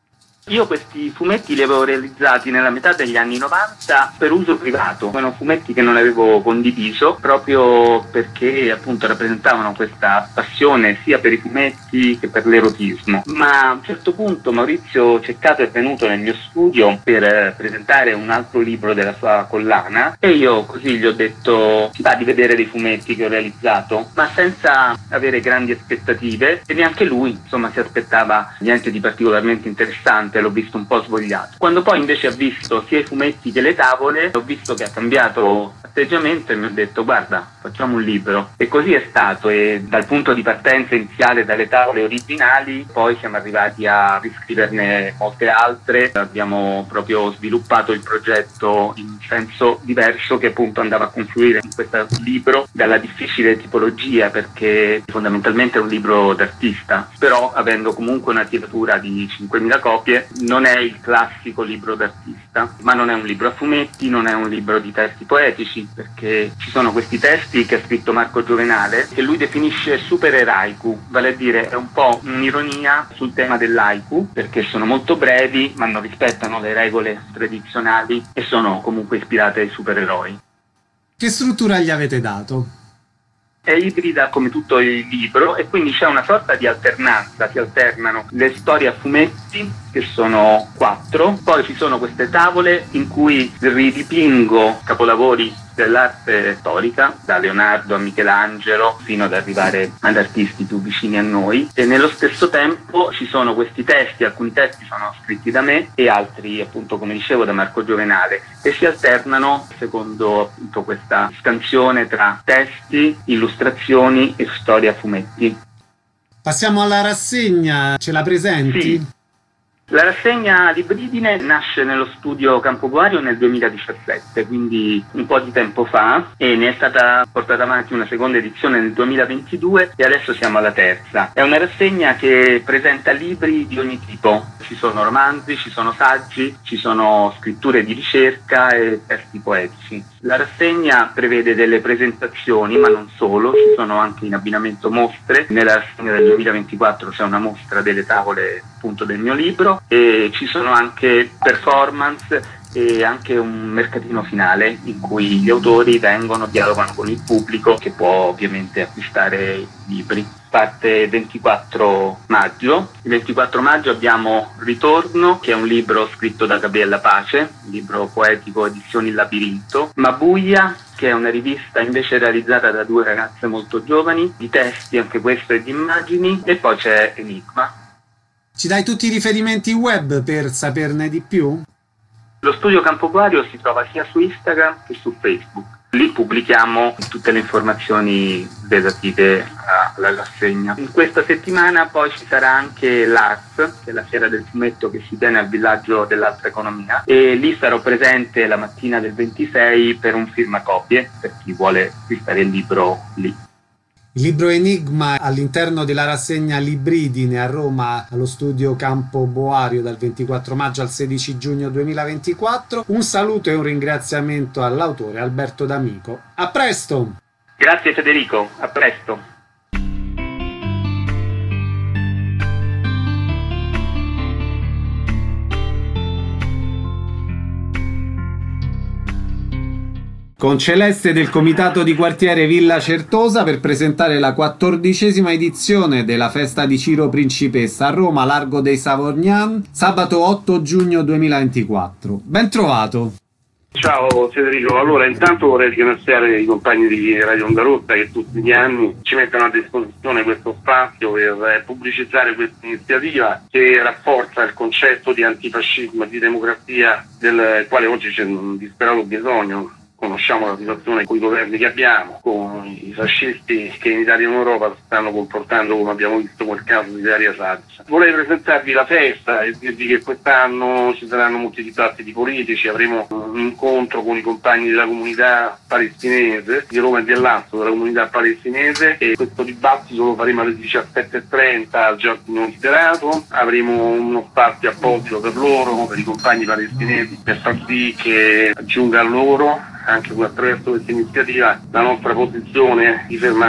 Io questi fumetti li avevo realizzati nella metà degli anni novanta per uso privato. Erano fumetti che non avevo condiviso proprio perché appunto rappresentavano questa passione sia per i fumetti che per l'erotismo. Ma a un certo punto Maurizio Ceccato è venuto nel mio studio per presentare un altro libro della sua collana e io così gli ho detto: ti va di vedere dei fumetti che ho realizzato? Ma senza avere grandi aspettative, e neanche lui insomma si aspettava niente di particolarmente interessante. L'ho visto un po' svogliato. Quando poi invece ha visto sia i fumetti che le tavole, ho visto che ha cambiato atteggiamento e mi ha detto: guarda, facciamo un libro. E così è stato, e dal punto di partenza iniziale dalle tavole originali poi siamo arrivati a riscriverne molte altre. Abbiamo proprio sviluppato il progetto in senso diverso che appunto andava a confluire in questo libro dalla difficile tipologia, perché fondamentalmente è un libro d'artista, però avendo comunque una tiratura di cinquemila copie non è il classico libro d'artista, ma non è un libro a fumetti, non è un libro di testi poetici, perché ci sono questi testi che ha scritto Marco Giovenale che lui definisce super eraiku, vale a dire è un po' un'ironia sul tema dell'haiku, perché sono molto brevi ma non rispettano le regole tradizionali e sono comunque ispirate ai supereroi. Che struttura gli avete dato? È ibrida come tutto il libro e quindi c'è una sorta di alternanza, si alternano le storie a fumetti, che sono quattro, poi ci sono queste tavole in cui ridipingo capolavori dell'arte storica, da Leonardo a Michelangelo fino ad arrivare ad artisti più vicini a noi, e nello stesso tempo ci sono questi testi, alcuni testi sono scritti da me e altri appunto come dicevo da Marco Giovenale, e si alternano secondo appunto questa scansione tra testi, illustrazioni e storie a fumetti. Passiamo alla rassegna, ce la presenti? Sì. La rassegna Libridine nasce nello studio Campo Boario nel duemiladiciassette, quindi un po' di tempo fa, e ne è stata portata avanti una seconda edizione nel duemilaventidue e adesso siamo alla terza. È una rassegna che presenta libri di ogni tipo, ci sono romanzi, ci sono saggi, ci sono scritture di ricerca e testi poetici. La rassegna prevede delle presentazioni, ma non solo, ci sono anche in abbinamento mostre. Nella rassegna del duemilaventiquattro c'è una mostra delle tavole appunto del mio libro, e ci sono anche performance e anche un mercatino finale in cui gli autori vengono, dialogano con il pubblico che può ovviamente acquistare i libri. Parte ventiquattro maggio. Il ventiquattro maggio abbiamo Ritorno, che è un libro scritto da Gabriella Pace, un libro poetico edizioni Il Labirinto. Mabuia, che è una rivista invece realizzata da due ragazze molto giovani, di testi anche questo e di immagini, e poi c'è Enigma. Ci dai tutti i riferimenti web per saperne di più? Lo studio Campo Boario si trova sia su Instagram che su Facebook. Lì pubblichiamo tutte le informazioni relative alla rassegna. In questa settimana poi ci sarà anche l'A R S, che è la fiera del fumetto che si tiene al villaggio dell'Alta Economia, e lì sarò presente la mattina del ventisei per un firmacopie, per chi vuole acquistare il libro lì. Il libro Enigma all'interno della rassegna Libridine a Roma allo studio Campo Boario dal ventiquattro maggio al sedici giugno duemilaventiquattro. Un saluto e un ringraziamento all'autore Alberto D'Amico. A presto! Grazie Federico, a presto! Con Celeste del Comitato di Quartiere Villa Certosa per presentare la quattordicesima edizione della Festa di Ciro Principessa a Roma, Largo dei Savognani, sabato otto giugno duemilaventiquattro. Ben trovato! Ciao Federico, allora intanto vorrei ringraziare i compagni di Radio Onda Rossa che tutti gli anni ci mettono a disposizione questo spazio per pubblicizzare questa iniziativa che rafforza il concetto di antifascismo e di democrazia del quale oggi c'è un disperato bisogno. Conosciamo la situazione con i governi che abbiamo, con i fascisti che in Italia e in Europa si stanno comportando come abbiamo visto quel caso di Daria Salis. Vorrei presentarvi la festa e dirvi che quest'anno ci saranno molti dibattiti politici, avremo un incontro con i compagni della comunità palestinese di Roma e dell'Asto, della comunità palestinese, e questo dibattito lo faremo alle diciassette e trenta al Giardino Literato. Avremo uno spazio apposito per loro, per i compagni palestinesi, per far sì che aggiunga a loro anche attraverso questa iniziativa la nostra posizione di ferma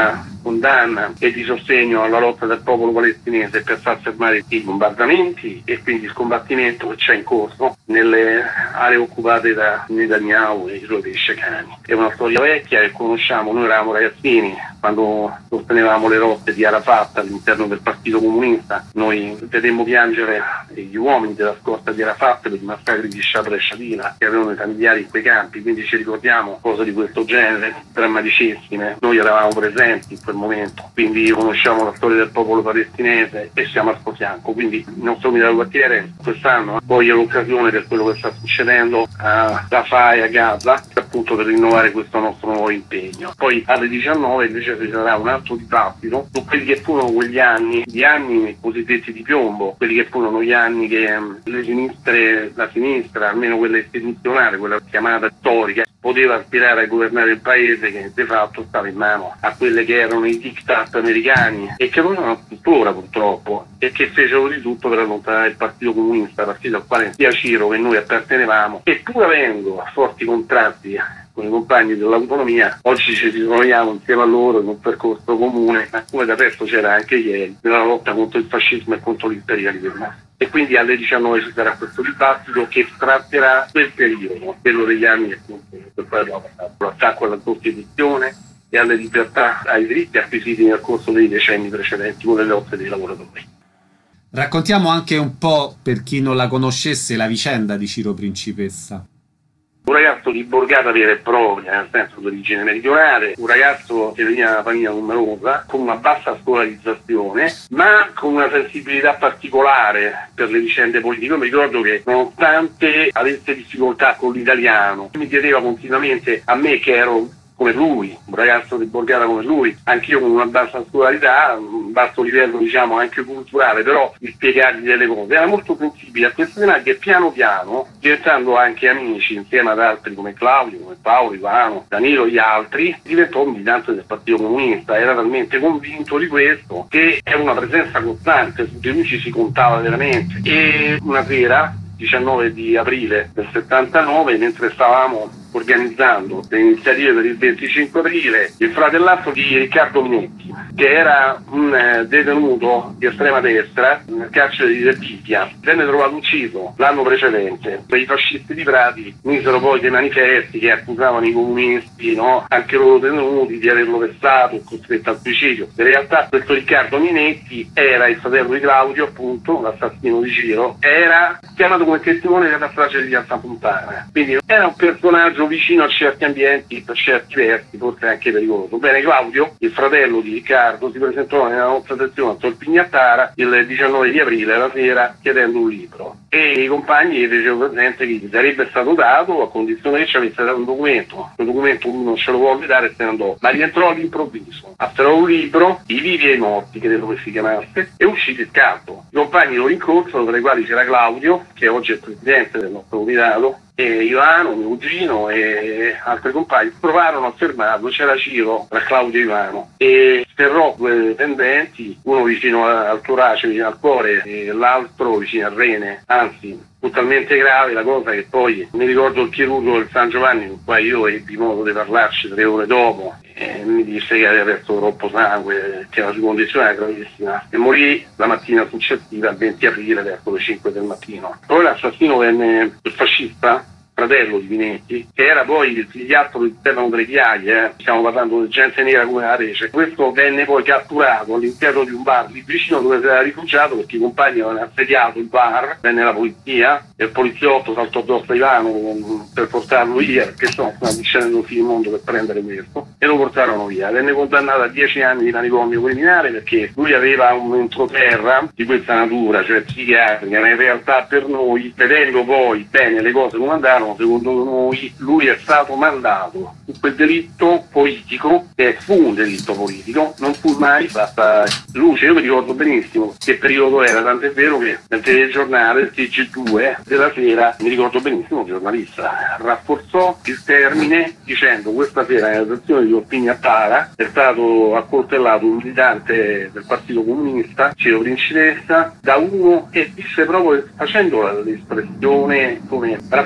condanna e di sostegno alla lotta del popolo palestinese per far fermare i bombardamenti e quindi il combattimento che c'è in corso nelle aree occupate da Netanyahu e i suoi pescecani. È una storia vecchia che conosciamo, noi eravamo ragazzini quando sostenevamo le rotte di Arafat all'interno del Partito Comunista, noi vedemmo piangere gli uomini della scorta di Arafat per i massacri di Shabra e Shatila che avevano i familiari in quei campi, quindi ci ricordiamo cose di questo genere, drammaticissime. Noi eravamo presenti in quel momento, quindi conosciamo la storia del popolo palestinese e siamo al suo fianco. Quindi il nostro unità di quartiere quest'anno coglie l'occasione per quello che sta succedendo a Rafah e a Gaza, appunto per rinnovare questo nostro nuovo impegno. Poi alle diciannove invece ci sarà un altro dibattito su quelli che furono quegli anni, gli anni cosiddetti di piombo, quelli che furono gli anni che um, le sinistre, la sinistra, almeno quella istituzionale, quella chiamata storica, poteva aspirare a governare il paese che di fatto stava in mano a quelle che erano i diktat americani e che non sono tuttora purtroppo e che fecero di tutto per allontanare il Partito Comunista, partito al quale sia Ciro che noi appartenevamo, e pur avendo forti contratti con i compagni dell'autonomia, oggi ci ritroviamo insieme a loro in un percorso comune, ma come del resto c'era anche ieri, nella lotta contro il fascismo e contro l'imperialismo. E quindi alle diciannove ci sarà questo dibattito che tratterà quel periodo, quello degli anni che per poi abbiamo passato, l'attacco alla Costituzione e alle libertà, ai diritti acquisiti nel corso dei decenni precedenti con le lotte dei lavoratori. Raccontiamo anche un po', per chi non la conoscesse, la vicenda di Ciro Principessa. Un ragazzo di borgata vera e propria, nel senso di origine meridionale, un ragazzo che veniva da una famiglia numerosa, con una bassa scolarizzazione, ma con una sensibilità particolare per le vicende politiche. Io mi ricordo che nonostante avesse difficoltà con l'italiano, mi chiedeva continuamente a me, che ero come lui, un ragazzo di borgata come lui, anch'io con una bassa scolarità, un basso livello diciamo anche culturale, però di spiegargli delle cose, era molto sensibile a queste tematiche e piano piano, diventando anche amici insieme ad altri come Claudio, come Paolo, Ivano, Danilo e gli altri, diventò un militante del Partito Comunista. Era talmente convinto di questo che è una presenza costante, su di lui ci si contava veramente. E una sera, diciannove di aprile del settantanove, mentre stavamo organizzando le iniziative per il venticinque aprile, il fratellastro di Riccardo Minetti, che era un eh, detenuto di estrema destra nel carcere di Rebibbia, venne trovato ucciso l'anno precedente. I fascisti di Prati misero poi dei manifesti che accusavano i comunisti, no? Anche loro detenuti, di averlo vessato, costretto al suicidio. In realtà questo Riccardo Minetti era il fratello di Claudio, appunto, l'assassino di Ciro, era chiamato come testimone della strage di Piazza Fontana, quindi era un personaggio vicino a certi ambienti, per certi versi, forse anche pericoloso. Bene, Claudio, il fratello di Riccardo, si presentò nella nostra sezione a Tolpignattara il diciannove di aprile, la sera, chiedendo un libro. E i compagni gli fecero presente che gli sarebbe stato dato a condizione che ci avesse dato un documento. Quel documento lui non ce lo volle dare e se ne andò, ma rientrò all'improvviso. Afferrò un libro, I vivi e i morti, credo che si chiamasse, e uscì di scatto. I compagni lo rincorsero, tra i quali c'era Claudio, che oggi è il presidente del nostro comitato, e Ivano, mio cugino, e altri compagni provarono a fermarlo. C'era Ciro tra Claudio e Ivano e sferrò due pendenti, uno vicino al torace, vicino al cuore, e l'altro vicino al rene, anzi fu talmente grave la cosa che poi mi ricordo il chirurgo del San Giovanni, con cui io ebbi modo di parlarci tre ore dopo, e mi disse che aveva perso troppo sangue, che la sua condizione era gravissima, e morì la mattina successiva, il venti aprile, verso le cinque del mattino. Poi l'assassino venne il fascista, fratello di Minetti, che era poi il figliastro di Stefano Trecchiai, eh. stiamo parlando di gente nera come la Rece. Questo venne poi catturato all'interno di un bar lì vicino dove si era rifugiato, perché i compagni avevano assediato il bar, venne la polizia e il poliziotto saltò addosso a Ivano per portarlo via, perché stavano uccidendo il mondo per prendere questo, e lo portarono via. Venne condannato a dieci anni di manicomio criminale perché lui aveva un entroterra di questa natura, cioè psichiatrica, ma in realtà per noi, vedendo poi bene le cose come andarono, secondo noi lui è stato mandato su quel delitto politico, che fu un delitto politico, non fu mai fatta luce. Io mi ricordo benissimo che periodo era, tant'è vero che nel telegiornale, il T G due della sera, mi ricordo benissimo, il giornalista rafforzò il termine dicendo: questa sera nella sezione di Tolpignattara è stato accoltellato un militante del Partito Comunista, Ciro Principessa, da uno, e disse proprio, facendo l'espressione come rafforzando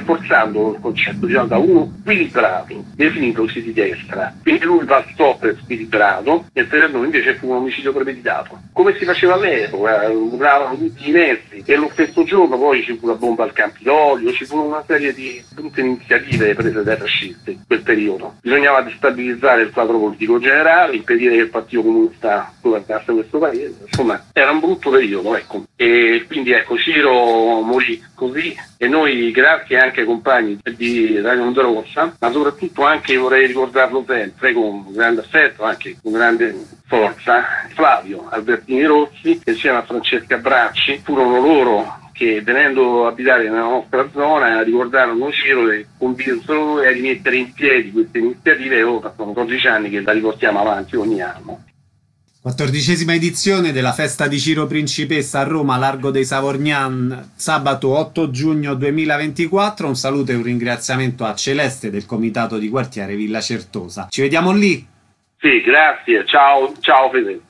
utilizzando il concetto di onda uno squilibrato, definitosi di destra. Quindi lui va stop per squilibrato, e per noi invece fu un omicidio premeditato. Come si faceva all'epoca, usavano tutti i mezzi, e lo stesso giorno poi ci fu la bomba al Campidoglio, ci furono una serie di brutte iniziative prese dai fascisti in quel periodo. Bisognava destabilizzare il quadro politico generale, impedire che il Partito Comunista governasse questo paese, insomma era un brutto periodo, ecco. E quindi ecco, Ciro morì così, e noi, grazie anche ai compagni di Radio Onda Rossa, ma soprattutto anche, vorrei ricordarlo sempre con grande affetto, anche con grande forza, Flavio Albertini Rossi e insieme a Francesca Bracci, furono loro che, venendo a abitare nella nostra zona, ricordarono Ciro e convinsero noi a rimettere in piedi queste iniziative, e ora sono dodici anni che la riportiamo avanti ogni anno. Quattordicesima edizione della festa di Ciro Principessa a Roma, Largo dei Savorgnan, sabato otto giugno duemilaventiquattro. Un saluto e un ringraziamento a Celeste del comitato di quartiere Villa Certosa. Ci vediamo lì. Sì, grazie. Ciao, ciao Fede.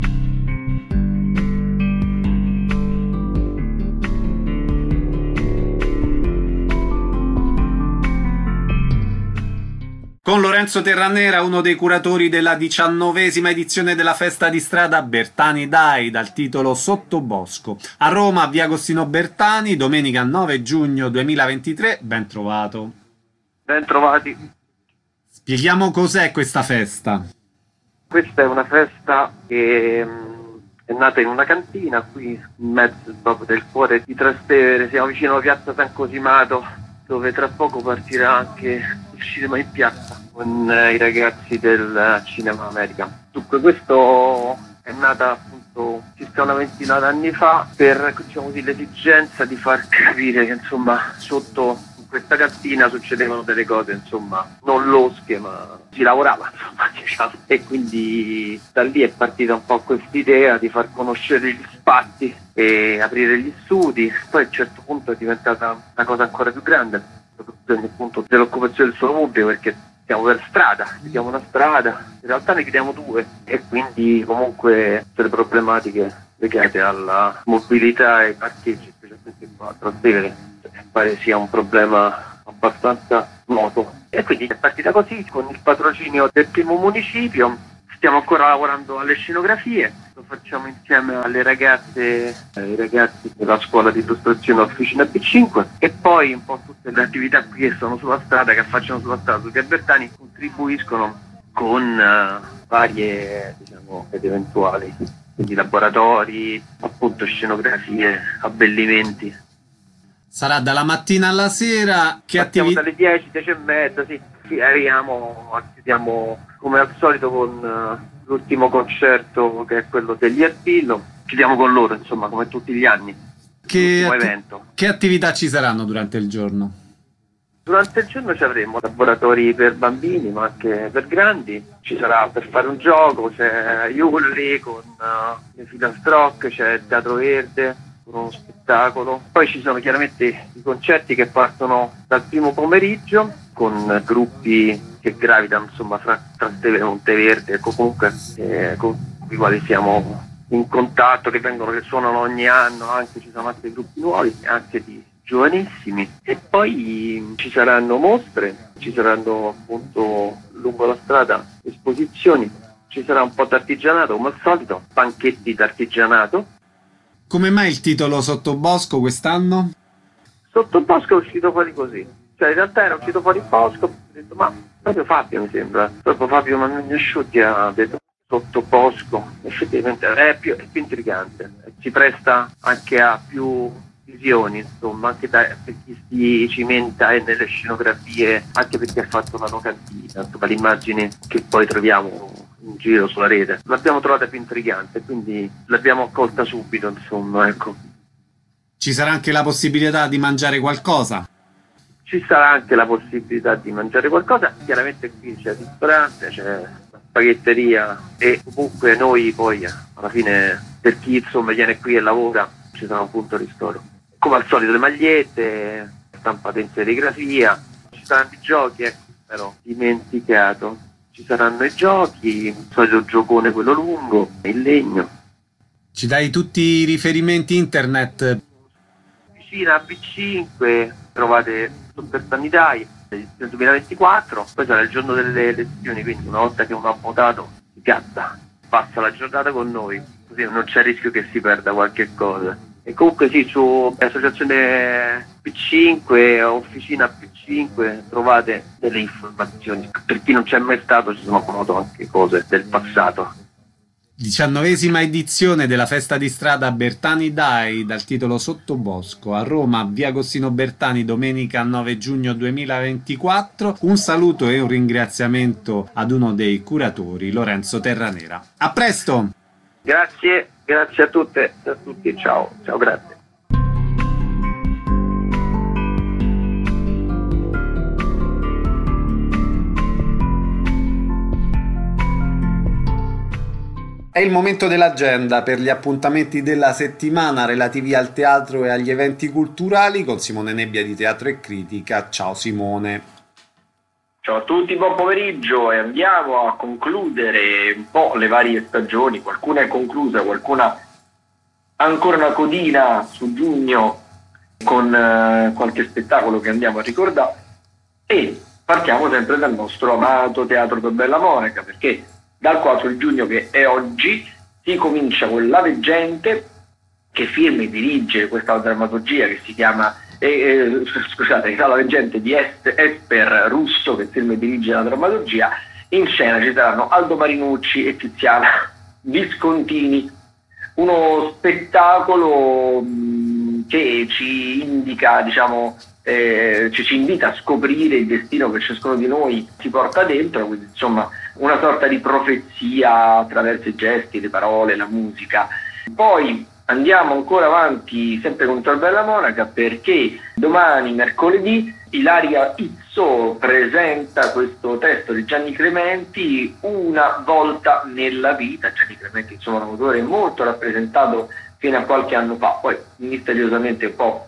Con Lorenzo Terranera, uno dei curatori della diciannovesima edizione della festa di strada Bertani Dai, dal titolo Sottobosco. A Roma, via Agostino Bertani, domenica nove giugno duemilaventitré. Ben trovato. Ben trovati. Spieghiamo cos'è questa festa. Questa è una festa che è nata in una cantina qui in mezzo proprio del cuore di Trastevere. Siamo vicino alla piazza San Cosimato, dove tra poco partirà anche il cinema in piazza con eh, i ragazzi del uh, Cinema America. Dunque, questo è nata appunto circa una ventina d'anni fa per, diciamo così, l'esigenza di far capire che insomma sotto questa cantina succedevano delle cose, insomma, non losche, ma si lavorava, insomma, diciamo. E quindi da lì è partita un po' quest'idea di far conoscere gli spazi e aprire gli studi. Poi a un certo punto è diventata una cosa ancora più grande, soprattutto appunto dell'occupazione del suolo pubblico, perché siamo per strada, chiudiamo una strada, in realtà ne chiudiamo due, e quindi comunque delle problematiche legate alla mobilità e ai parcheggi, specialmente qua a Trastevere, pare sia un problema abbastanza noto. E quindi è partita così, con il patrocinio del primo municipio. Stiamo ancora lavorando alle scenografie, lo facciamo insieme alle ragazze, ai ragazzi della scuola di illustrazione Officina B cinque, e poi un po' tutte le attività qui che sono sulla strada, che affacciano sulla strada, tutti i Bertani contribuiscono con uh, varie, diciamo, ed eventuali, quindi laboratori, appunto scenografie, abbellimenti. Sarà dalla mattina alla sera. Che attività? Dalle dieci, dieci e mezza, sì. Sì, arriviamo, chiudiamo come al solito con uh, l'ultimo concerto, che è quello degli Erpillo. Chiudiamo con loro, insomma, come tutti gli anni. Che, atti- evento. Che attività ci saranno durante il giorno? Durante il giorno ci avremo laboratori per bambini, ma anche per grandi. Ci sarà per fare un gioco, c'è Iulli con uh, le filastrocche, c'è il Teatro Verde, uno spettacolo. Poi ci sono chiaramente i concerti che partono dal primo pomeriggio, con gruppi che gravitano insomma fra Trastevere e Monteverde, ecco, comunque eh, con i quali siamo in contatto, che vengono, che suonano ogni anno. Anche ci sono altri gruppi nuovi, anche di giovanissimi. E poi ci saranno mostre, ci saranno appunto lungo la strada esposizioni, ci sarà un po' d'artigianato come al solito, banchetti d'artigianato. Come mai il titolo Sottobosco quest'anno? Sottobosco è uscito fuori così, cioè in realtà era uscito fuori Bosco, ho detto, ma proprio Fabio mi sembra, proprio Fabio Magnosciuti ha detto Sottobosco, effettivamente è più, è più intrigante, si presta anche a più visioni, insomma, anche da, per chi si cimenta e nelle scenografie, anche perché ha fatto una locandina, insomma, l'immagine che poi troviamo in giro sulla rete, l'abbiamo trovata più intrigante, quindi l'abbiamo accolta subito, insomma, ecco. Ci sarà anche la possibilità di mangiare qualcosa? Ci sarà anche la possibilità di mangiare qualcosa, chiaramente qui c'è il ristorante, c'è la spaghetteria, e comunque noi poi alla fine, per chi insomma viene qui e lavora, ci sarà un punto ristoro. Come al solito le magliette, stampate in serigrafia, ci saranno i giochi, ecco, però dimenticato. Ci saranno i giochi, il solito giocone quello lungo, in legno. Ci dai tutti i riferimenti internet? Vicina a B cinque, trovate Super Sunny Day del duemilaventiquattro, poi sarà il giorno delle elezioni, quindi una volta che uno ha votato si piazza, passa la giornata con noi, così non c'è il rischio che si perda qualche cosa. E comunque sì, su Associazione P cinque, Officina P cinque trovate delle informazioni. Per chi non c'è mai stato ci sono foto anche cose del passato. Diciannovesima edizione della festa di strada Bertani Day dal titolo Sottobosco a Roma, via Agostino Bertani, domenica nove giugno duemilaventiquattro. Un saluto e un ringraziamento ad uno dei curatori, Lorenzo Terranera. A presto! Grazie, grazie a tutte e a tutti, ciao, ciao, grazie. È il momento dell'agenda per gli appuntamenti della settimana relativi al teatro e agli eventi culturali con Simone Nebbia di Teatro e Critica. Ciao Simone. Ciao a tutti, buon pomeriggio e andiamo a concludere un po' le varie stagioni. Qualcuna è conclusa, qualcuna ha ancora una codina su giugno con eh, qualche spettacolo che andiamo a ricordare e partiamo sempre dal nostro amato Teatro Tor Bella Monaca, perché dal quattro di giugno, che è oggi, si comincia con La Veggente, che firma e dirige questa drammaturgia che si chiama, eh, eh, scusate, La Veggente di Est- Esper Russo, che firma e dirige la drammaturgia. In scena ci saranno Aldo Marinucci e Tiziana Viscontini, uno spettacolo mh, che ci indica, diciamo, eh, ci, ci invita a scoprire il destino che ciascuno di noi si porta dentro, quindi insomma una sorta di profezia attraverso i gesti, le parole, la musica. Poi andiamo ancora avanti sempre con Tor Bella Monaca, perché domani, mercoledì, Ilaria Izzo presenta questo testo di Gianni Clementi, Una volta nella vita. Gianni Clementi, insomma, un autore molto rappresentato fino a qualche anno fa, poi misteriosamente un po'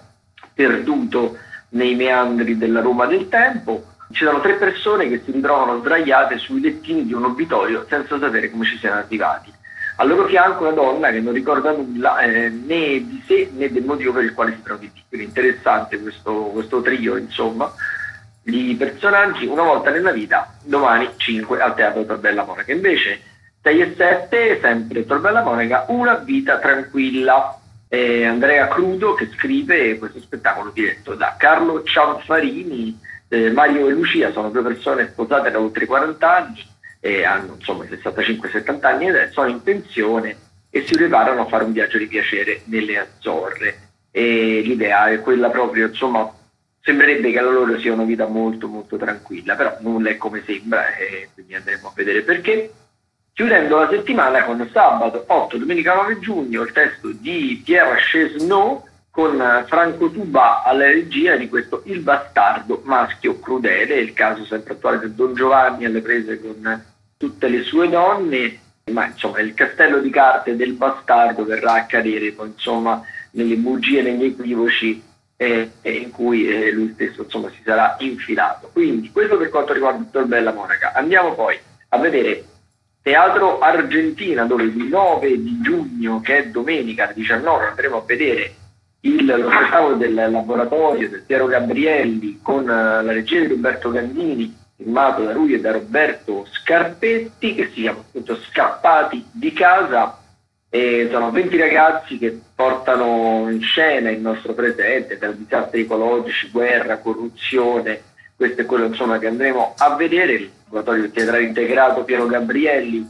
perduto nei meandri della Roma del tempo. Ci sono tre persone che si ritrovano sdraiate sui lettini di un obitorio senza sapere come ci siano arrivati. Al loro fianco una donna che non ricorda nulla eh, né di sé né del motivo per il quale si trovi lì. Quindi interessante questo, questo trio, insomma, di personaggi. Una volta nella vita, domani cinque al Teatro Tor Bella Monaca. Invece sei e sette, sempre Tor Bella Monaca, Una vita tranquilla. Eh, Andrea Crudo che scrive questo spettacolo diretto da Carlo Cianfarini. Eh, Mario e Lucia sono due persone sposate da oltre quaranta anni e hanno insomma sessantacinque settanta anni ed sono in pensione e si preparano a fare un viaggio di piacere nelle Azzorre. E l'idea è quella proprio, insomma, sembrerebbe che la loro sia una vita molto molto tranquilla, però nulla è come sembra e quindi andremo a vedere perché. Chiudendo la settimana con sabato otto, domenica nove giugno, il testo di Pierre Chesneau con Franco Tubà alla regia di questo Il bastardo maschio crudele, il caso sempre attuale del Don Giovanni alle prese con tutte le sue donne, ma insomma il castello di carte del bastardo verrà a cadere poi, insomma, nelle bugie, negli equivoci eh, eh, in cui eh, lui stesso insomma si sarà infilato. Quindi questo per quanto riguarda il Tor Bella Monaca. Andiamo poi a vedere Teatro Argentina, dove il nove di giugno, che è domenica alle diciannove, andremo a vedere Il, lo spettacolo del laboratorio del Piero Gabrielli con uh, la regia di Roberto Gandini, firmato da lui e da Roberto Scarpetti, che si chiama appunto Scappati di casa. E sono venti ragazzi che portano in scena il nostro presente tra disastri ecologici, guerra, corruzione. Questo è quello insomma che andremo a vedere. Il laboratorio teatrale integrato Piero Gabrielli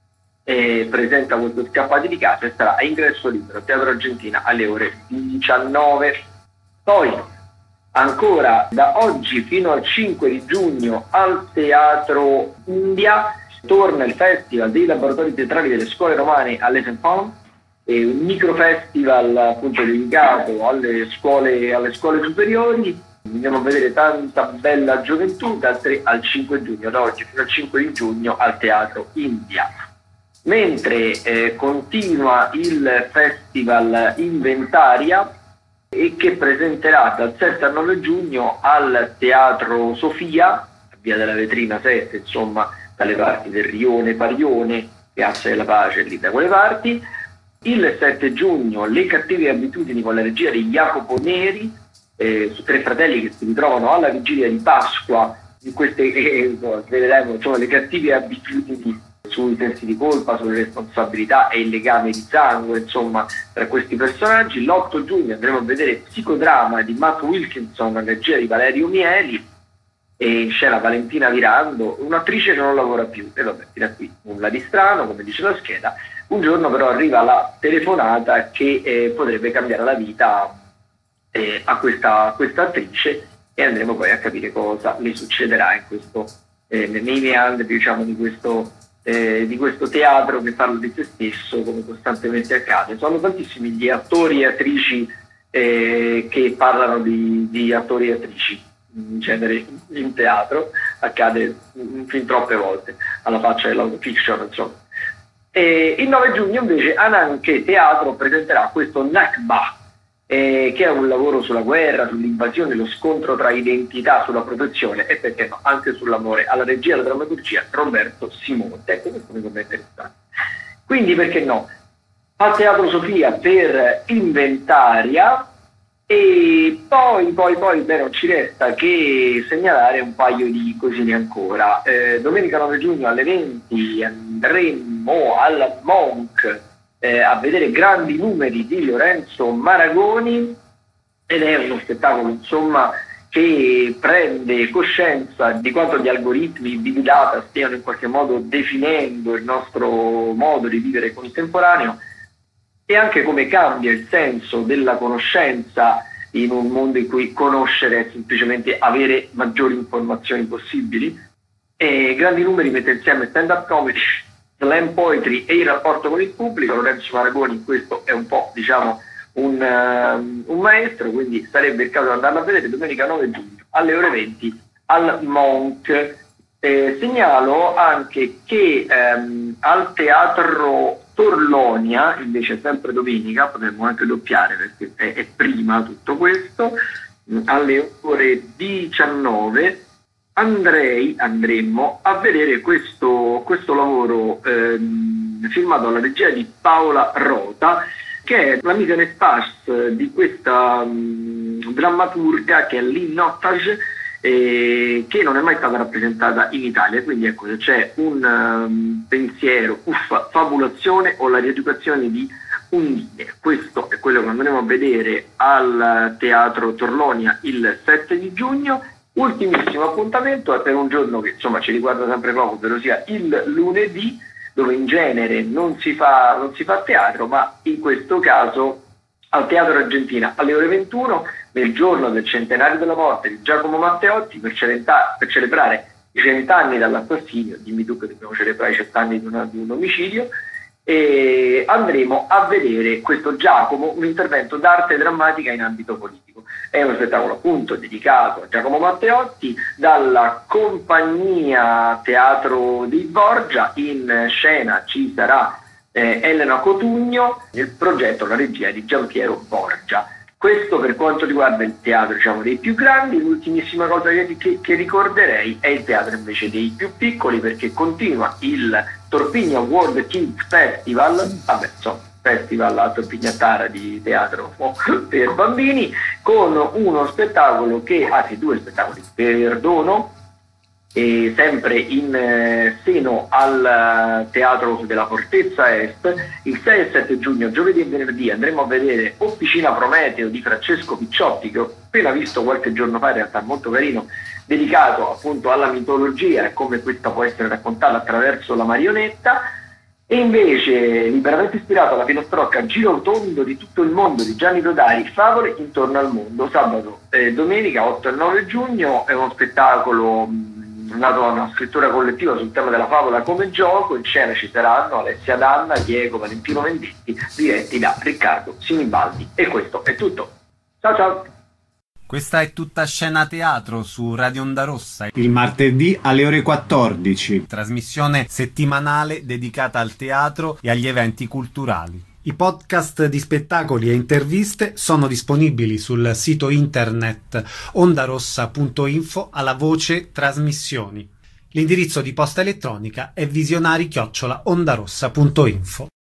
E presenta questo Scappati di casa e sarà a ingresso libero Teatro Argentina alle ore diciannove. Poi ancora da oggi fino al cinque di giugno al Teatro India torna il Festival dei Laboratori Teatrali delle Scuole Romane all'Es Enfants, un micro festival appunto dedicato alle scuole, alle scuole superiori. Andiamo a vedere tanta bella gioventù dal tre al cinque giugno, da oggi fino al cinque di giugno al Teatro India. Mentre eh, continua il Festival Inventaria e che presenterà dal sette al nove giugno al Teatro Sofia, via della Vetrina sette, insomma dalle parti del Rione Parione, Piazza della Pace, lì da quelle parti. Il sette giugno Le cattive abitudini con la regia di Jacopo Neri, eh, su tre fratelli che si ritrovano alla vigilia di Pasqua in queste eh, vedremo, insomma, le cattive abitudini sui sensi di colpa, sulle responsabilità e il legame di sangue, insomma, tra questi personaggi. L'otto giugno andremo a vedere Psicodrama di Matt Wilkinson, a regia di Valerio Mieli, e in scena Valentina Virando, un'attrice che non lavora più, e vabbè, fino a qui nulla di strano, come dice la scheda. Un giorno però arriva la telefonata che eh, potrebbe cambiare la vita eh, a questa, a questa attrice, e andremo poi a capire cosa le succederà in questo, eh, nei meandri, diciamo, di questo Eh, di questo teatro che parla di se stesso, come costantemente accade. Sono tantissimi gli attori e attrici eh, che parlano di, di attori e attrici, in genere in teatro accade fin troppe volte, alla faccia dell'autofiction, insomma. E il nove giugno invece Ananke Teatro presenterà questo Nakba, eh, che è un lavoro sulla guerra, sull'invasione, lo scontro tra identità, sulla protezione e, perché no, anche sull'amore. Alla regia e alla drammaturgia Roberto Simonte. Ecco, questo mi sembra interessante. Quindi, perché no? Al Teatro Sofia per Inventaria, e poi, poi, poi, beh, non ci resta che segnalare un paio di cosine ancora. Eh, domenica nove giugno alle venti andremo al Monk Eh, a vedere Grandi numeri di Lorenzo Maragoni, ed è uno spettacolo, insomma, che prende coscienza di quanto gli algoritmi big data stiano in qualche modo definendo il nostro modo di vivere contemporaneo, e anche come cambia il senso della conoscenza in un mondo in cui conoscere è semplicemente avere maggiori informazioni possibili. E Grandi numeri mette insieme stand-up comedy, slam poetry e il rapporto con il pubblico. Lorenzo Maragoni in questo è un po', diciamo, un, uh, un maestro, quindi sarebbe il caso di andarlo a vedere domenica nove giugno alle ore venti al Monk. Eh, segnalo anche che ehm, al Teatro Torlonia, invece sempre domenica, potremmo anche doppiare perché è, è prima tutto questo, alle ore diciannove andrei, andremmo a vedere questo, questo lavoro ehm, filmato alla regia di Paola Rota, che è la mise en espace di questa um, drammaturga che è Lynn Nottage, eh, che non è mai stata rappresentata in Italia. Quindi ecco, se c'è un um, pensiero, uffa, fabulazione o la rieducazione di Undine. Questo è quello che andremo a vedere al Teatro Torlonia il sette di giugno. Ultimissimo appuntamento è per un giorno che, insomma, ci riguarda sempre poco, ovvero sia il lunedì, dove in genere non si fa, non si fa teatro, ma in questo caso al Teatro Argentina alle ore ventuno, nel giorno del centenario della morte di Giacomo Matteotti, per, celenta, per celebrare i cent'anni dall'assassinio. Dimmi tu che dobbiamo celebrare i cent'anni di, di un omicidio, e andremo a vedere questo Giacomo, un intervento d'arte drammatica in ambito politico. È uno spettacolo appunto dedicato a Giacomo Matteotti dalla compagnia Teatro di Borgia. In scena ci sarà eh, Elena Cotugno, il progetto, la regia è di Giampiero Borgia. Questo per quanto riguarda il teatro, diciamo, dei più grandi. L'ultimissima cosa che, che, che ricorderei è il teatro invece dei più piccoli, perché continua il Torpigna World Kids Festival, vabbè, insomma, festival a Torpignattara di teatro per bambini, con uno spettacolo che, anzi due spettacoli, Perdono, e sempre in eh, seno al Teatro della Fortezza Est. Il sei e sette giugno, giovedì e venerdì, andremo a vedere Officina Prometeo di Francesco Picciotti, che ho appena visto qualche giorno fa, in realtà molto carino, dedicato appunto alla mitologia e come questa può essere raccontata attraverso la marionetta. E invece, liberamente ispirato alla filastrocca Giro tondo di tutto il mondo di Gianni Rodari, Favole intorno al mondo, sabato e domenica otto e nove giugno. È uno spettacolo mh, nato da una scrittura collettiva sul tema della favola come gioco. In scena ci saranno Alessia Danna, Diego, Valentino Vendetti, diretti da Riccardo Sinibaldi. E questo è tutto. Ciao ciao! Questa è Tutta Scena Teatro su Radio Onda Rossa, il martedì alle ore quattordici, trasmissione settimanale dedicata al teatro e agli eventi culturali. I podcast di spettacoli e interviste sono disponibili sul sito internet ondarossa punto info alla voce trasmissioni. L'indirizzo di posta elettronica è visionari chiocciola ondarossa punto info.